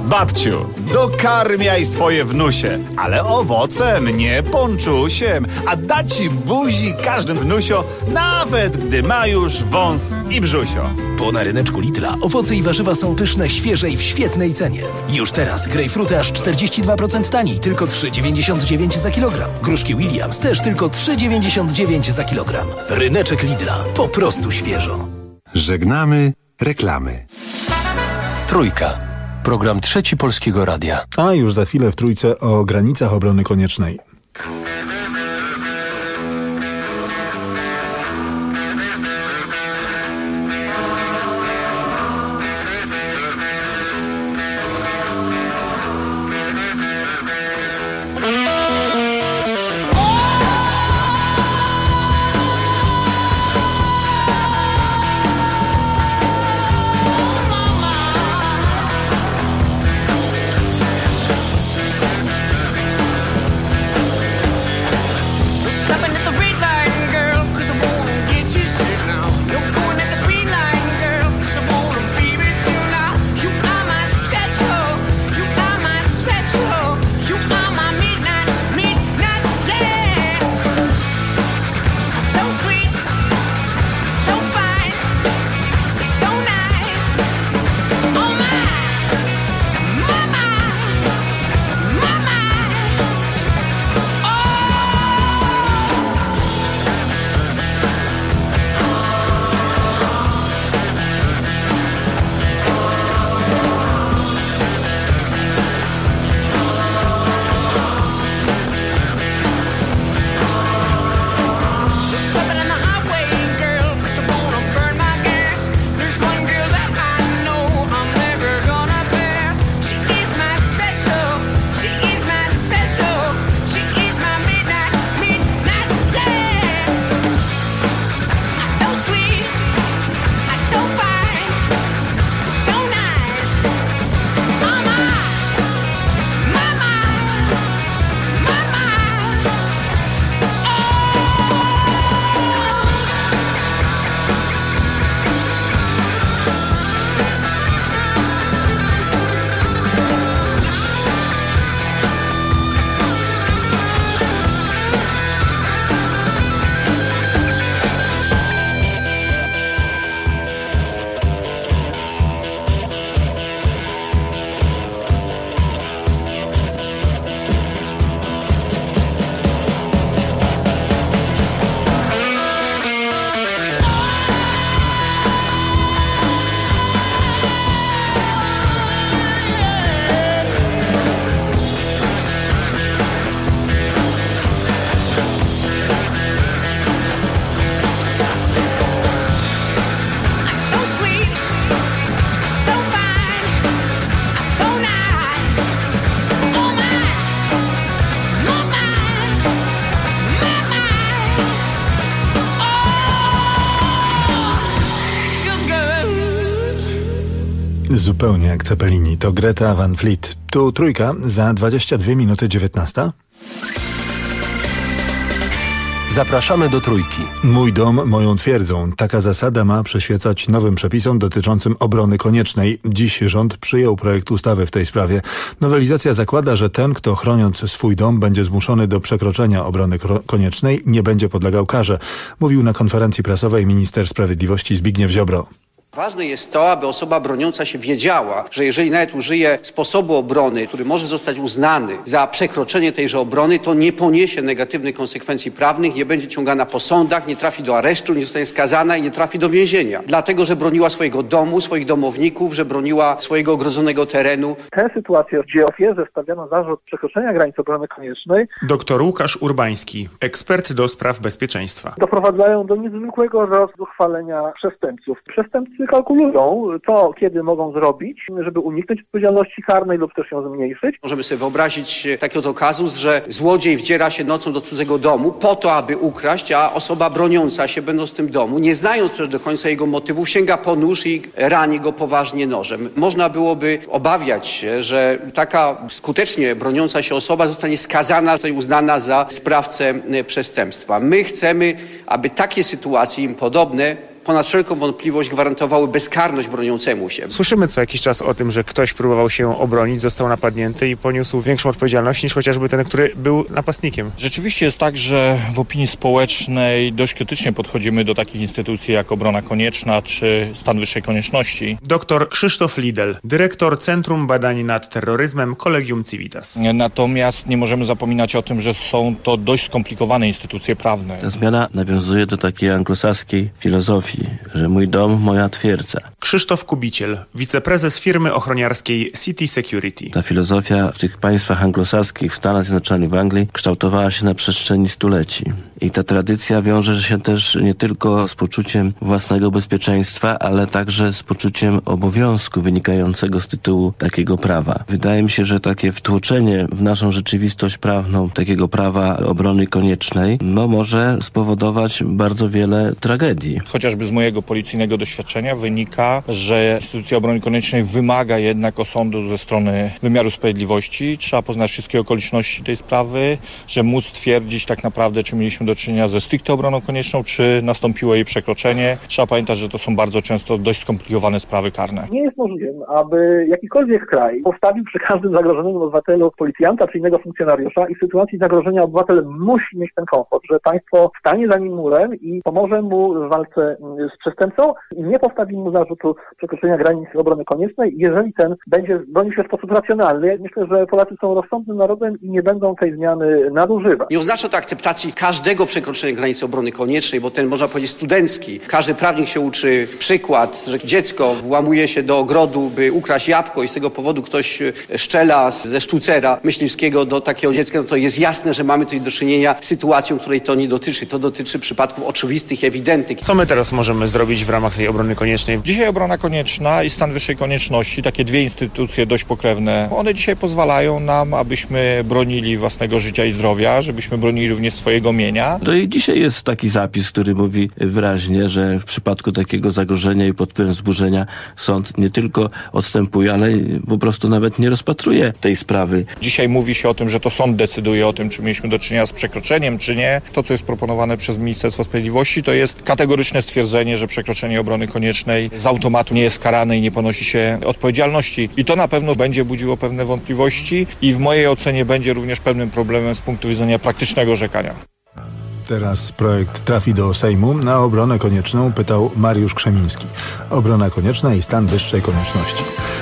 Babciu, dokarmiaj swoje wnusie, ale owocem, nie ponczusiem, a dać ci buzi każdy wnusio, nawet gdy ma już wąs i brzusio. Bo na ryneczku Lidla owoce i warzywa są pyszne, świeże i w świetnej cenie. Już teraz grejpfruty aż 42% taniej, tylko 3,99 za kilogram. Gruszki Williams też tylko 3,99 za kilogram. Ryneczek Lidla. Po prostu świeżo. Żegnamy reklamy. Trójka. Program Trzeci Polskiego Radia. A już za chwilę w Trójce o granicach obrony koniecznej. Zupełnie jak Cepelini. To Greta Van Fleet. Tu Trójka za 22 minuty 19. Zapraszamy do Trójki. Mój dom, moją twierdzą. Taka zasada ma przyświecać nowym przepisom dotyczącym obrony koniecznej. Dziś rząd przyjął projekt ustawy w tej sprawie. Nowelizacja zakłada, że ten, kto chroniąc swój dom będzie zmuszony do przekroczenia obrony koniecznej, nie będzie podlegał karze. Mówił na konferencji prasowej minister sprawiedliwości Zbigniew Ziobro. Ważne jest to, aby osoba broniąca się wiedziała, że jeżeli nawet użyje sposobu obrony, który może zostać uznany za przekroczenie tejże obrony, to nie poniesie negatywnych konsekwencji prawnych, nie będzie ciągana po sądach, nie trafi do aresztu, nie zostanie skazana i nie trafi do więzienia. Dlatego, że broniła swojego domu, swoich domowników, że broniła swojego ogrodzonego terenu. Tę sytuację, gdzie ofierze stawiano zarzut przekroczenia granic obrony koniecznej. Dr Łukasz Urbański, ekspert do spraw bezpieczeństwa. Doprowadzają do niezwykłego rozzuchwalenia przestępców. Przestępcy kalkulują to, kiedy mogą zrobić, żeby uniknąć odpowiedzialności karnej lub też ją zmniejszyć. Możemy sobie wyobrazić taki oto kazus, że złodziej wdziera się nocą do cudzego domu po to, aby ukraść, a osoba broniąca się, będąc w tym domu, nie znając też do końca jego motywów, sięga po nóż i rani go poważnie nożem. Można byłoby obawiać się, że taka skutecznie broniąca się osoba zostanie skazana, uznana za sprawcę przestępstwa. My chcemy, aby takie sytuacje im podobne ponad wszelką wątpliwość gwarantowały bezkarność broniącemu się. Słyszymy co jakiś czas o tym, że ktoś próbował się obronić, został napadnięty i poniósł większą odpowiedzialność niż chociażby ten, który był napastnikiem. Rzeczywiście jest tak, że w opinii społecznej dość krytycznie podchodzimy do takich instytucji jak obrona konieczna czy stan wyższej konieczności. Dr Krzysztof Lidel, dyrektor Centrum Badań nad Terroryzmem Collegium Civitas. Natomiast nie możemy zapominać o tym, że są to dość skomplikowane instytucje prawne. Ta zmiana nawiązuje do takiej anglosaskiej filozofii, że mój dom, moja twierdza. Krzysztof Kubiciel, wiceprezes firmy ochroniarskiej City Security. Ta filozofia w tych państwach anglosaskich, w Stanach Zjednoczonych, w Anglii kształtowała się na przestrzeni stuleci. I ta tradycja wiąże się też nie tylko z poczuciem własnego bezpieczeństwa, ale także z poczuciem obowiązku wynikającego z tytułu takiego prawa. Wydaje mi się, że takie wtłoczenie w naszą rzeczywistość prawną takiego prawa obrony koniecznej może spowodować bardzo wiele tragedii. Chociażby z mojego policyjnego doświadczenia wynika, że instytucja obrony koniecznej wymaga jednak osądu ze strony wymiaru sprawiedliwości. Trzeba poznać wszystkie okoliczności tej sprawy, że móc stwierdzić tak naprawdę, czy mieliśmy do czynienia ze stricte obroną konieczną, czy nastąpiło jej przekroczenie. Trzeba pamiętać, że to są bardzo często dość skomplikowane sprawy karne. Nie jest możliwe, aby jakikolwiek kraj postawił przy każdym zagrożonym obywatelu policjanta czy innego funkcjonariusza i w sytuacji zagrożenia obywatel musi mieć ten komfort, że państwo stanie za nim murem i pomoże mu w walce z przestępcą i nie postawi mu zarzutu przekroczenia granic obrony koniecznej, jeżeli ten będzie bronił się w sposób racjonalny. Myślę, że Polacy są rozsądnym narodem i nie będą tej zmiany nadużywać. Nie oznacza to akceptacji każdego przekroczenia granicy obrony koniecznej, bo ten, można powiedzieć, studencki. Każdy prawnik się uczy przykład, że dziecko włamuje się do ogrodu, by ukraść jabłko i z tego powodu ktoś szczela ze sztucera myśliwskiego do takiego dziecka, no to jest jasne, że mamy tutaj do czynienia z sytuacją, której to nie dotyczy. To dotyczy przypadków oczywistych i ewidentnych. Co my teraz możemy zrobić w ramach tej obrony koniecznej? Dzisiaj obrona konieczna i stan wyższej konieczności, takie dwie instytucje dość pokrewne, one dzisiaj pozwalają nam, abyśmy bronili własnego życia i zdrowia, żebyśmy bronili również swojego mienia. To i dzisiaj jest taki zapis, który mówi wyraźnie, że w przypadku takiego zagrożenia i pod wpływem wzburzenia sąd nie tylko odstępuje, ale po prostu nawet nie rozpatruje tej sprawy. Dzisiaj mówi się o tym, że to sąd decyduje o tym, czy mieliśmy do czynienia z przekroczeniem, czy nie. To, co jest proponowane przez Ministerstwo Sprawiedliwości, to jest kategoryczne stwierdzenie, że przekroczenie obrony koniecznej z automatu nie jest karane i nie ponosi się odpowiedzialności. I to na pewno będzie budziło pewne wątpliwości i w mojej ocenie będzie również pewnym problemem z punktu widzenia praktycznego orzekania. Teraz projekt trafi do Sejmu. Na obronę konieczną pytał Mariusz Krzemiński. Obrona konieczna i stan wyższej konieczności.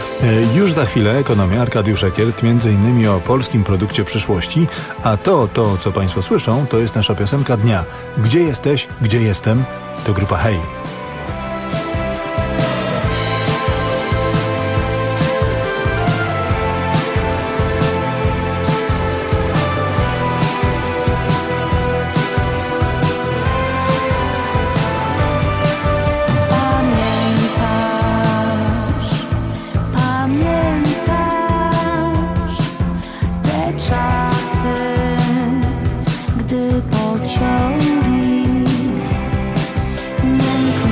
Już za chwilę ekonomia, Arkadiusz Ekiert, m.in. o polskim produkcie przyszłości, a to, co Państwo słyszą, to jest nasza piosenka dnia. Gdzie jesteś, gdzie jestem? To grupa Hej. Pociągi miękko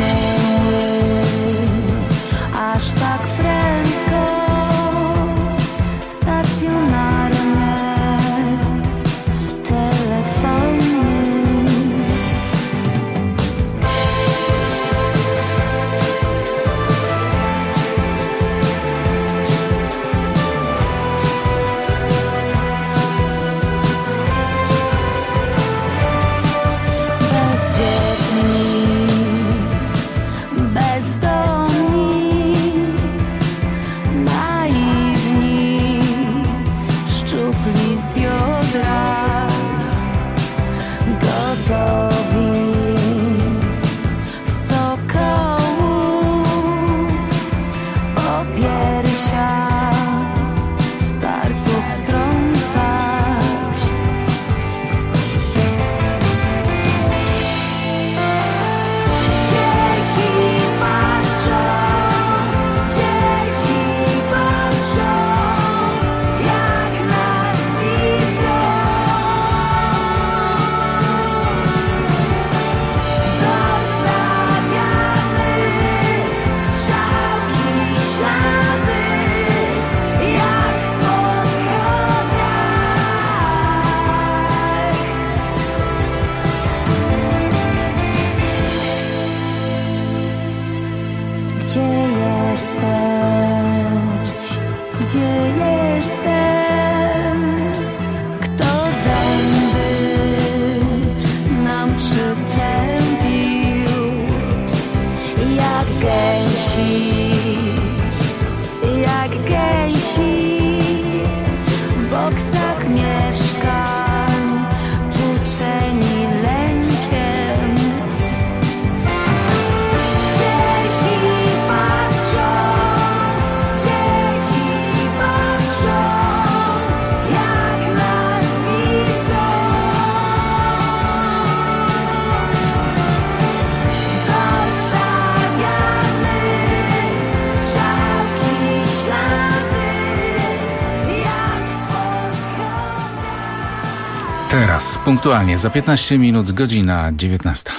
Teraz, punktualnie, za 15 minut, godzina 19.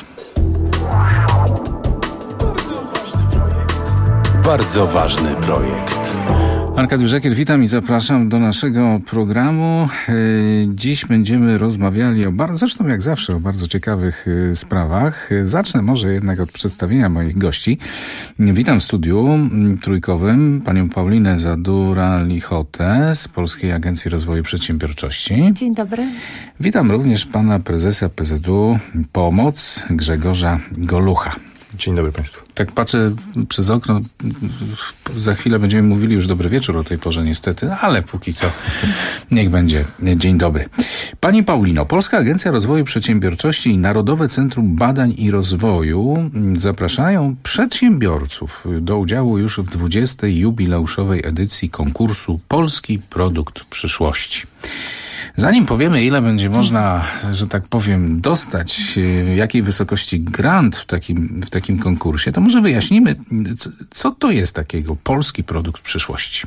Bardzo ważny projekt. Arkadiusz Żakier, witam i zapraszam do naszego programu. Dziś będziemy rozmawiali zresztą jak zawsze, o bardzo ciekawych sprawach. Zacznę może jednak od przedstawienia moich gości. Witam w studiu trójkowym panią Paulinę Zadura-Lichotę z Polskiej Agencji Rozwoju Przedsiębiorczości. Dzień dobry. Witam również pana prezesa PZU Pomoc Grzegorza Golucha. Dzień dobry Państwu. Tak patrzę przez okno, za chwilę będziemy mówili już dobry wieczór o tej porze niestety, ale póki co niech będzie dzień dobry. Pani Paulino, Polska Agencja Rozwoju Przedsiębiorczości i Narodowe Centrum Badań i Rozwoju zapraszają przedsiębiorców do udziału już w 20. jubileuszowej edycji konkursu Polski Produkt Przyszłości. Zanim powiemy, ile będzie można, że tak powiem, dostać, w jakiej wysokości grant w takim konkursie, to może wyjaśnimy, co to jest takiego polski produkt przyszłości.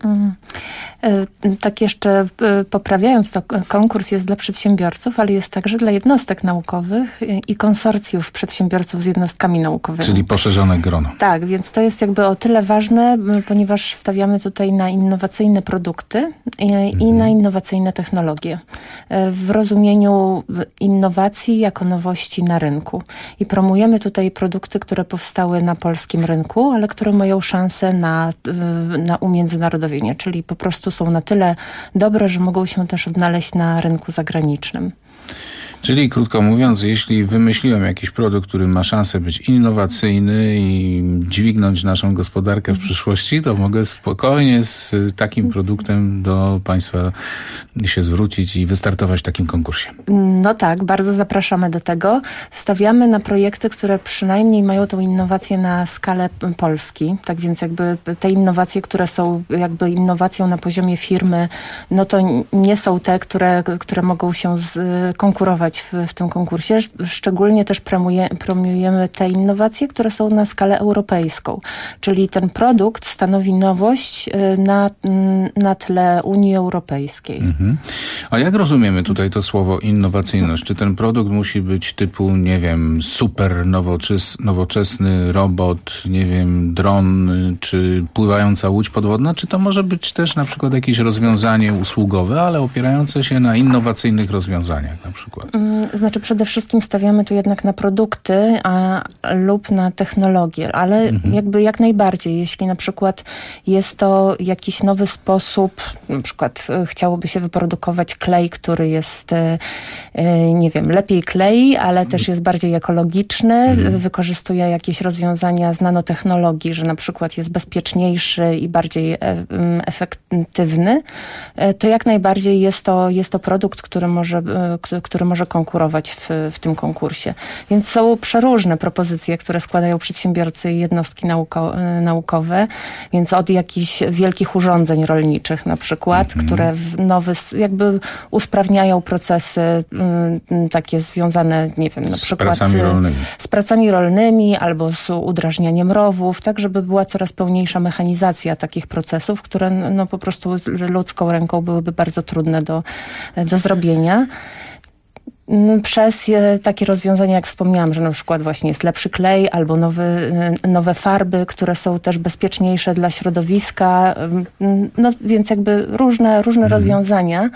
Tak jeszcze poprawiając, to konkurs jest dla przedsiębiorców, ale jest także dla jednostek naukowych i konsorcjów przedsiębiorców z jednostkami naukowymi. Czyli poszerzone grono. Tak, więc to jest jakby o tyle ważne, ponieważ stawiamy tutaj na innowacyjne produkty i na innowacyjne technologie. W rozumieniu innowacji jako nowości na rynku. I promujemy tutaj produkty, które powstały na polskim rynku, ale które mają szansę na umiędzynarodowienie, czyli po prostu są na tyle dobre, że mogą się też odnaleźć na rynku zagranicznym. Czyli krótko mówiąc, jeśli wymyśliłem jakiś produkt, który ma szansę być innowacyjny i dźwignąć naszą gospodarkę w przyszłości, to mogę spokojnie z takim produktem do Państwa się zwrócić i wystartować w takim konkursie. No tak, bardzo zapraszamy do tego. Stawiamy na projekty, które przynajmniej mają tą innowację na skalę Polski. Tak więc jakby te innowacje, które są jakby innowacją na poziomie firmy, no to nie są te, które mogą się konkurować w tym konkursie. Szczególnie też promujemy te innowacje, które są na skalę europejską. Czyli ten produkt stanowi nowość na tle Unii Europejskiej. A jak rozumiemy tutaj to słowo innowacyjność? Czy ten produkt musi być typu, nie wiem, super nowoczesny robot, nie wiem, dron, czy pływająca łódź podwodna? Czy to może być też na przykład jakieś rozwiązanie usługowe, ale opierające się na innowacyjnych rozwiązaniach na przykład? Znaczy przede wszystkim stawiamy tu jednak na produkty lub na technologię, ale jakby jak najbardziej, jeśli na przykład jest to jakiś nowy sposób, na przykład chciałoby się wyprodukować klej, który jest, nie wiem, lepiej klei, ale też jest bardziej ekologiczny, wykorzystuje jakieś rozwiązania z nanotechnologii, że na przykład jest bezpieczniejszy i bardziej efektywny, to jak najbardziej jest to produkt, który może konkurować w tym konkursie. Więc są przeróżne propozycje, które składają przedsiębiorcy i jednostki naukowe, więc od jakichś wielkich urządzeń rolniczych na przykład, które jakby usprawniają procesy takie związane, nie wiem, na przykład z pracami rolnymi albo z udrażnianiem rowów, tak żeby była coraz pełniejsza mechanizacja takich procesów, które no po prostu ludzką ręką byłyby bardzo trudne do zrobienia. Przez takie rozwiązania, jak wspomniałam, że na przykład właśnie jest lepszy klej albo nowe farby, które są też bezpieczniejsze dla środowiska, no więc jakby różne rozwiązania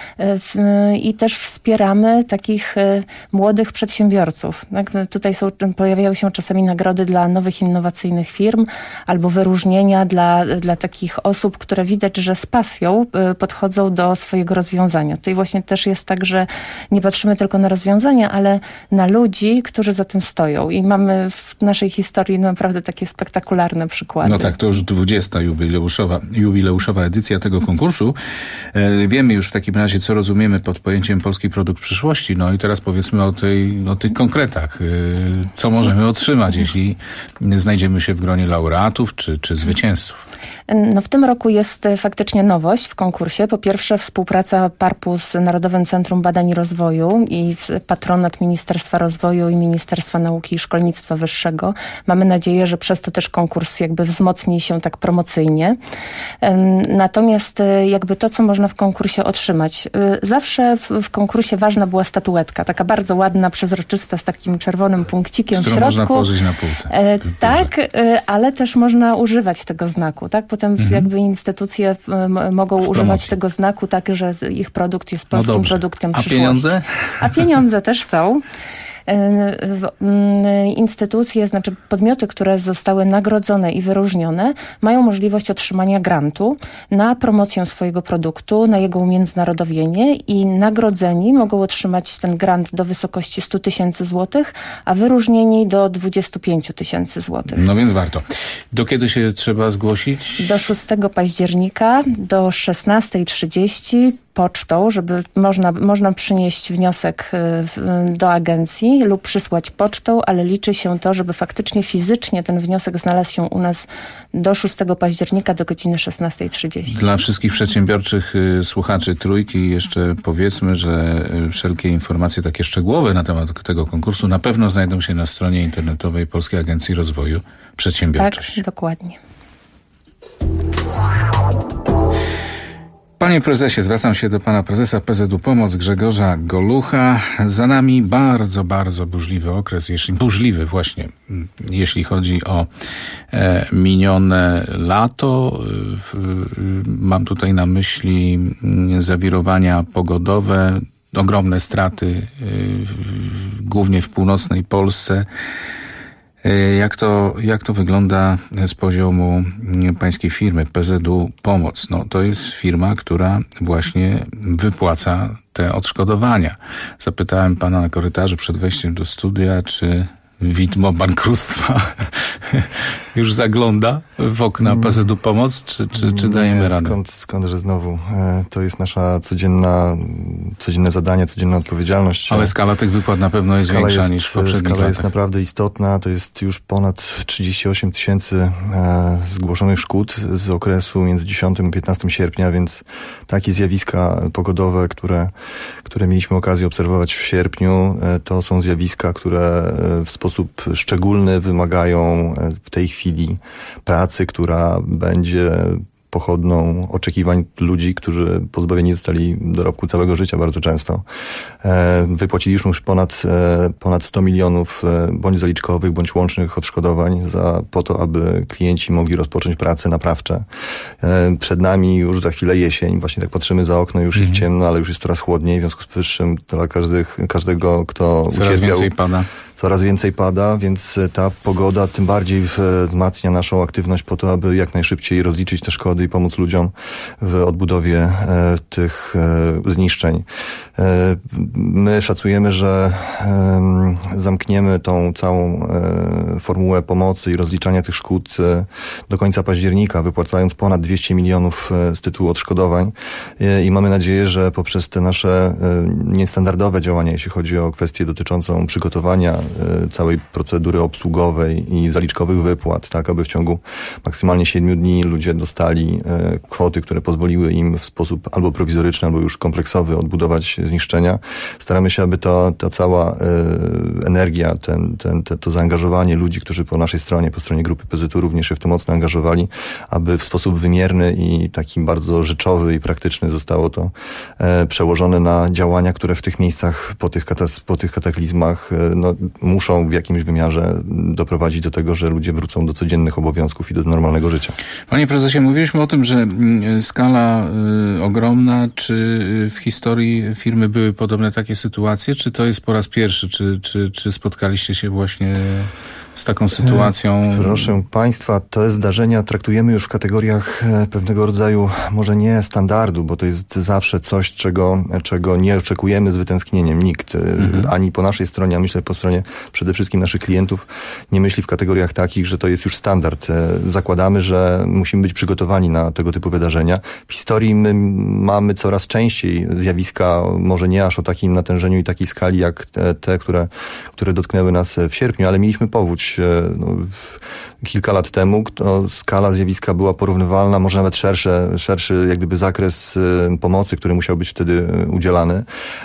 i też wspieramy takich młodych przedsiębiorców. Tak? Tutaj pojawiają się czasami nagrody dla nowych, innowacyjnych firm albo wyróżnienia dla takich osób, które widać, że z pasją podchodzą do swojego rozwiązania. Tutaj właśnie też jest tak, że nie patrzymy tylko na rozwiązania, ale na ludzi, którzy za tym stoją. I mamy w naszej historii naprawdę takie spektakularne przykłady. No tak, to już 20. jubileuszowa edycja tego konkursu. Wiemy już w takim razie, co rozumiemy pod pojęciem polski produkt przyszłości. No i teraz powiedzmy o tych konkretach. Co możemy otrzymać, jeśli znajdziemy się w gronie laureatów czy zwycięzców? No w tym roku jest faktycznie nowość w konkursie. Po pierwsze współpraca PARP-u z Narodowym Centrum Badań i Rozwoju i patronat Ministerstwa Rozwoju i Ministerstwa Nauki i Szkolnictwa Wyższego. Mamy nadzieję, że przez to też konkurs jakby wzmocni się tak promocyjnie. Natomiast jakby to, co można w konkursie otrzymać. Zawsze w konkursie ważna była statuetka, taka bardzo ładna, przezroczysta, z takim czerwonym punkcikiem w środku. Można położyć na półce. Tak, ale też można używać tego znaku. Tak? Potem jakby instytucje mogą używać tego znaku tak, że ich produkt jest polskim produktem przyszłości. Pieniądze? A pieniądze też są. Instytucje, znaczy podmioty, które zostały nagrodzone i wyróżnione, mają możliwość otrzymania grantu na promocję swojego produktu, na jego umiędzynarodowienie i nagrodzeni mogą otrzymać ten grant do wysokości 100 000 złotych, a wyróżnieni do 25 000 złotych. No więc warto. Do kiedy się trzeba zgłosić? Do 6 października do 16:30 pocztą, żeby można przynieść wniosek do agencji lub przysłać pocztą, ale liczy się to, żeby faktycznie fizycznie ten wniosek znalazł się u nas do 6 października do godziny 16:30. Dla wszystkich przedsiębiorczych słuchaczy Trójki jeszcze powiedzmy, że wszelkie informacje takie szczegółowe na temat tego konkursu na pewno znajdą się na stronie internetowej Polskiej Agencji Rozwoju Przedsiębiorczości. Tak, dokładnie. Panie prezesie, zwracam się do pana prezesa PZU Pomoc Grzegorza Golucha. Za nami bardzo, bardzo burzliwy okres, jeśli chodzi o minione lato. Mam tutaj na myśli zawirowania pogodowe, ogromne straty, głównie w północnej Polsce. Jak to wygląda z poziomu pańskiej firmy PZU Pomoc? No, to jest firma, która właśnie wypłaca te odszkodowania. Zapytałem pana na korytarzu przed wejściem do studia, czy widmo bankructwa już zagląda w okna PZU Pomoc, czy dajemy radę? Skądże znowu? To jest nasza codzienne zadanie, codzienna odpowiedzialność. Ale skala tych wypłat na pewno jest większa niż w poprzednich latach. Skala jest naprawdę istotna. To jest już ponad 38 000 zgłoszonych szkód z okresu między 10 a 15 sierpnia, więc takie zjawiska pogodowe, które mieliśmy okazję obserwować w sierpniu, to są zjawiska, które w sposób szczególny wymagają w tej chwili pracy, która będzie pochodną oczekiwań ludzi, którzy pozbawieni zostali dorobku całego życia bardzo często. Wypłaciliśmy już ponad 100 milionów bądź zaliczkowych, bądź łącznych odszkodowań po to, aby klienci mogli rozpocząć prace naprawcze. Przed nami już za chwilę jesień. Właśnie tak patrzymy za okno, już jest ciemno, ale już jest coraz chłodniej. W związku z powyższym dla każdego, kto ucierpiał, coraz więcej pada, więc ta pogoda tym bardziej wzmacnia naszą aktywność po to, aby jak najszybciej rozliczyć te szkody i pomóc ludziom w odbudowie tych zniszczeń. My szacujemy, że zamkniemy tą całą formułę pomocy i rozliczania tych szkód do końca października, wypłacając ponad 200 milionów z tytułu odszkodowań i mamy nadzieję, że poprzez te nasze niestandardowe działania, jeśli chodzi o kwestię dotyczącą przygotowania całej procedury obsługowej i zaliczkowych wypłat, tak aby w ciągu maksymalnie 7 dni ludzie dostali kwoty, które pozwoliły im w sposób albo prowizoryczny, albo już kompleksowy odbudować zniszczenia. Staramy się, aby ta cała energia, to zaangażowanie ludzi, którzy po naszej stronie, po stronie grupy PZU również się w to mocno angażowali, aby w sposób wymierny i taki bardzo rzeczowy i praktyczny zostało to przełożone na działania, które w tych miejscach, po tych kataklizmach muszą w jakimś wymiarze doprowadzić do tego, że ludzie wrócą do codziennych obowiązków i do normalnego życia. Panie prezesie, mówiliśmy o tym, że skala ogromna. Czy w historii firmy były podobne takie sytuacje? Czy to jest po raz pierwszy? Czy spotkaliście się właśnie z taką sytuacją? Proszę Państwa, te zdarzenia traktujemy już w kategoriach pewnego rodzaju, może nie standardu, bo to jest zawsze coś, czego nie oczekujemy z wytęsknieniem. Nikt, ani po naszej stronie, a myślę po stronie przede wszystkim naszych klientów nie myśli w kategoriach takich, że to jest już standard. Zakładamy, że musimy być przygotowani na tego typu wydarzenia. W historii my mamy coraz częściej zjawiska, może nie aż o takim natężeniu i takiej skali jak te, które dotknęły nas w sierpniu, ale mieliśmy powódź kilka lat temu. Skala zjawiska była porównywalna, może nawet szerszy jak gdyby zakres pomocy, który musiał być wtedy udzielany,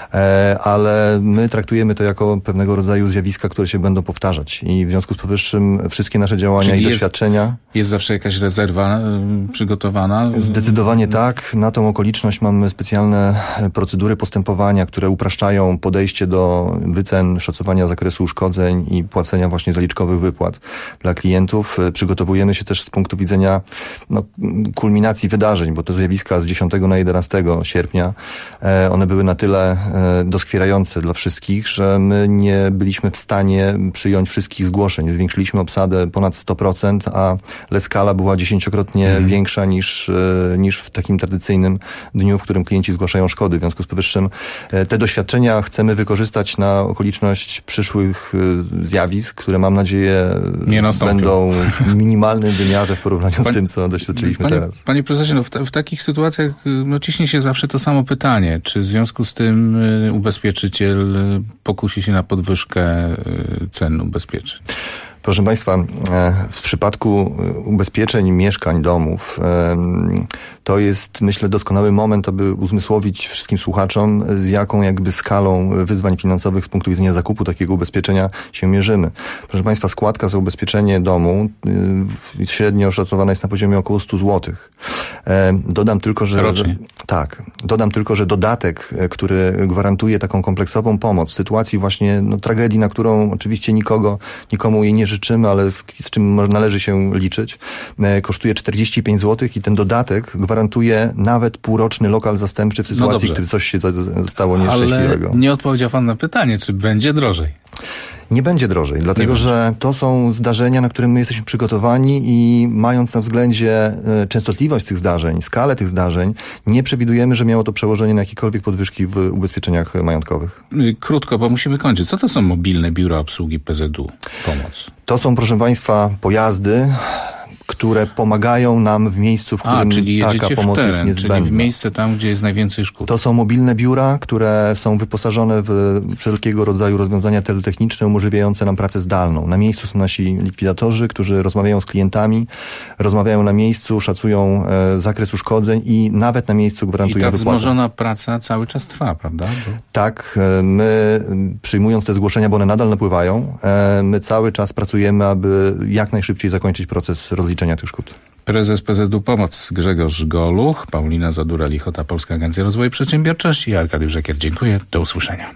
ale my traktujemy to jako pewnego rodzaju zjawiska, które się będą powtarzać i w związku z powyższym wszystkie nasze działania i doświadczenia... Jest zawsze jakaś rezerwa przygotowana? Zdecydowanie tak. Na tą okoliczność mamy specjalne procedury postępowania, które upraszczają podejście do wycen, szacowania zakresu uszkodzeń i płacenia właśnie zaliczkowych wypłat dla klientów. Przygotowujemy się też z punktu widzenia kulminacji wydarzeń, bo te zjawiska z 10 na 11 sierpnia, one były na tyle doskwierające dla wszystkich, że my nie byliśmy w stanie przyjąć wszystkich zgłoszeń. Zwiększyliśmy obsadę ponad 100%, a skala była 10-krotnie większa niż w takim tradycyjnym dniu, w którym klienci zgłaszają szkody. W związku z powyższym te doświadczenia chcemy wykorzystać na okoliczność przyszłych zjawisk, które mam nadzieję będą w minimalnym wymiarze w porównaniu z tym, co doświadczyliśmy teraz. Panie prezesie, w takich sytuacjach ciśnie się zawsze to samo pytanie. Czy w związku z tym ubezpieczyciel pokusi się na podwyżkę cen ubezpieczeń? Proszę Państwa, w przypadku ubezpieczeń mieszkań, domów, to jest, myślę, doskonały moment, aby uzmysłowić wszystkim słuchaczom, z jaką jakby skalą wyzwań finansowych z punktu widzenia zakupu takiego ubezpieczenia się mierzymy. Proszę Państwa, składka za ubezpieczenie domu średnio oszacowana jest na poziomie około 100 zł. Dodam tylko, że... Rocznie. Tak. Dodam tylko, że dodatek, który gwarantuje taką kompleksową pomoc w sytuacji właśnie tragedii, na którą oczywiście nikomu jej nie życzymy, ale z czym należy się liczyć, kosztuje 45 zł i ten dodatek gwarantuje nawet półroczny lokal zastępczy w sytuacji, gdy coś się stało nieszczęśliwego. Ale nie odpowiedział pan na pytanie, czy będzie drożej? Nie będzie drożej, dlatego że to są zdarzenia, na które my jesteśmy przygotowani i mając na względzie częstotliwość tych zdarzeń, skalę tych zdarzeń, nie przewidujemy, że miało to przełożenie na jakiekolwiek podwyżki w ubezpieczeniach majątkowych. Krótko, bo musimy kończyć. Co to są mobilne biura obsługi PZU Pomoc? To są, proszę Państwa, pojazdy, które pomagają nam w miejscu, w którym taka pomoc jest niezbędna. Czyli w miejsce tam, gdzie jest najwięcej szkód. To są mobilne biura, które są wyposażone w wszelkiego rodzaju rozwiązania teletechniczne umożliwiające nam pracę zdalną. Na miejscu są nasi likwidatorzy, którzy rozmawiają z klientami, rozmawiają na miejscu, szacują zakres uszkodzeń i nawet na miejscu gwarantują wypłatę. I ta wzmożona praca cały czas trwa, prawda? Tak. My przyjmując te zgłoszenia, bo one nadal napływają, my cały czas pracujemy, aby jak najszybciej zakończyć proces rozliczenia tych szkód. Prezes PZU Pomoc Grzegorz Goluch, Paulina Zadura-Lichota, Polska Agencja Rozwoju Przedsiębiorczości i Arkadiusz Żekier. Dziękuję. Do usłyszenia.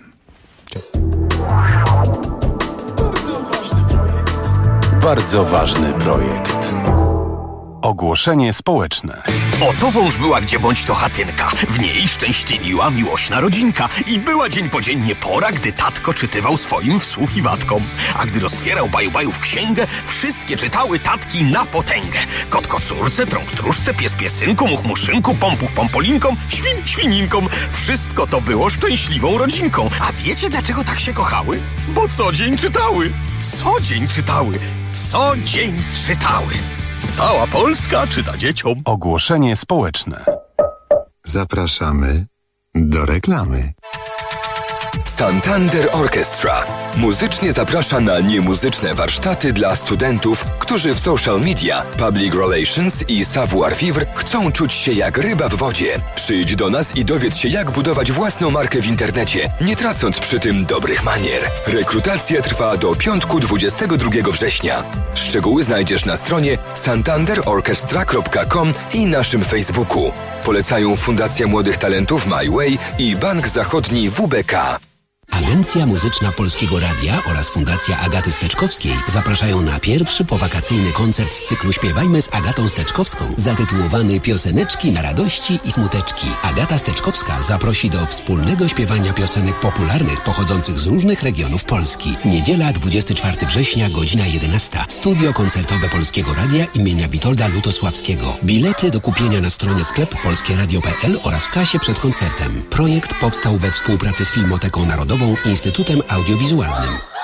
Bardzo ważny projekt. Ogłoszenie społeczne. Oto wąż była gdzie bądź to chatynka. W niej szczęśliwiła miłośna rodzinka. I była dzień po dzień pora, gdy tatko czytywał swoim wsłuchiwatkom. A gdy roztwierał baju-bajów księgę, wszystkie czytały tatki na potęgę. Kot kocórce, trąg truszce, pies piesynku, much muszynku, pompuch pompolinkom, świn świninkom. Wszystko to było szczęśliwą rodzinką. A wiecie dlaczego tak się kochały? Bo co dzień czytały. Co dzień czytały. Co dzień czytały. Cała Polska czyta dzieciom. Ogłoszenie społeczne. Zapraszamy do reklamy. Santander Orchestra muzycznie zaprasza na niemuzyczne warsztaty dla studentów, którzy w social media, public relations i savoir-vivre chcą czuć się jak ryba w wodzie. Przyjdź do nas i dowiedz się, jak budować własną markę w internecie, nie tracąc przy tym dobrych manier. Rekrutacja trwa do piątku 22 września. Szczegóły znajdziesz na stronie santanderorchestra.com i naszym Facebooku. Polecają Fundacja Młodych Talentów My Way i Bank Zachodni WBK. Agencja Muzyczna Polskiego Radia oraz Fundacja Agaty Steczkowskiej zapraszają na pierwszy powakacyjny koncert z cyklu Śpiewajmy z Agatą Steczkowską zatytułowany Pioseneczki na radości i smuteczki. Agata Steczkowska zaprosi do wspólnego śpiewania piosenek popularnych pochodzących z różnych regionów Polski. Niedziela 24 września, godzina 11. Studio koncertowe Polskiego Radia imienia Witolda Lutosławskiego. Bilety do kupienia na stronie sklep polskieradio.pl oraz w kasie przed koncertem. Projekt powstał we współpracy z Filmoteką Narodową, Instytutem Audiowizualnym.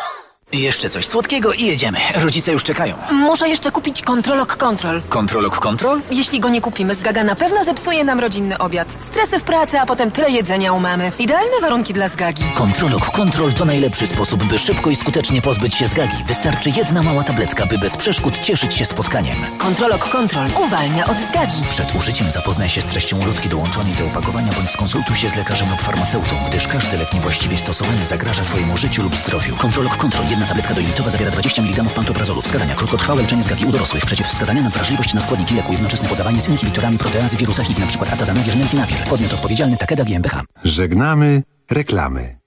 Jeszcze coś słodkiego i jedziemy. Rodzice już czekają. Muszę jeszcze kupić Controlok Control. Controlok Control? Jeśli go nie kupimy, Zgaga na pewno zepsuje nam rodzinny obiad. Stresy w pracy, a potem tyle jedzenia u mamy. Idealne warunki dla Zgagi. Controlok Control to najlepszy sposób, by szybko i skutecznie pozbyć się Zgagi. Wystarczy jedna mała tabletka, by bez przeszkód cieszyć się spotkaniem. Controlok Control uwalnia od Zgagi. Przed użyciem zapoznaj się z treścią ulotki dołączonej do opakowania bądź skonsultuj się z lekarzem lub farmaceutą, gdyż każdy lek niewłaściwie stosowany zagraża Twojemu życiu lub zdrowiu. Controlok Control. Jedna tabletka dojlitowa zawiera 20 mg pantoprazolu. Wskazania: krótkotrwałe leczenie Zgagi u dorosłych. Przeciwwskazania na wrażliwość na składniki leku. Jednoczesne podawanie z inhibitorami proteazy wirusa HIV, np. atazanawir, nelfinawir. Podmiot odpowiedzialny Takeda GmbH. Żegnamy reklamy.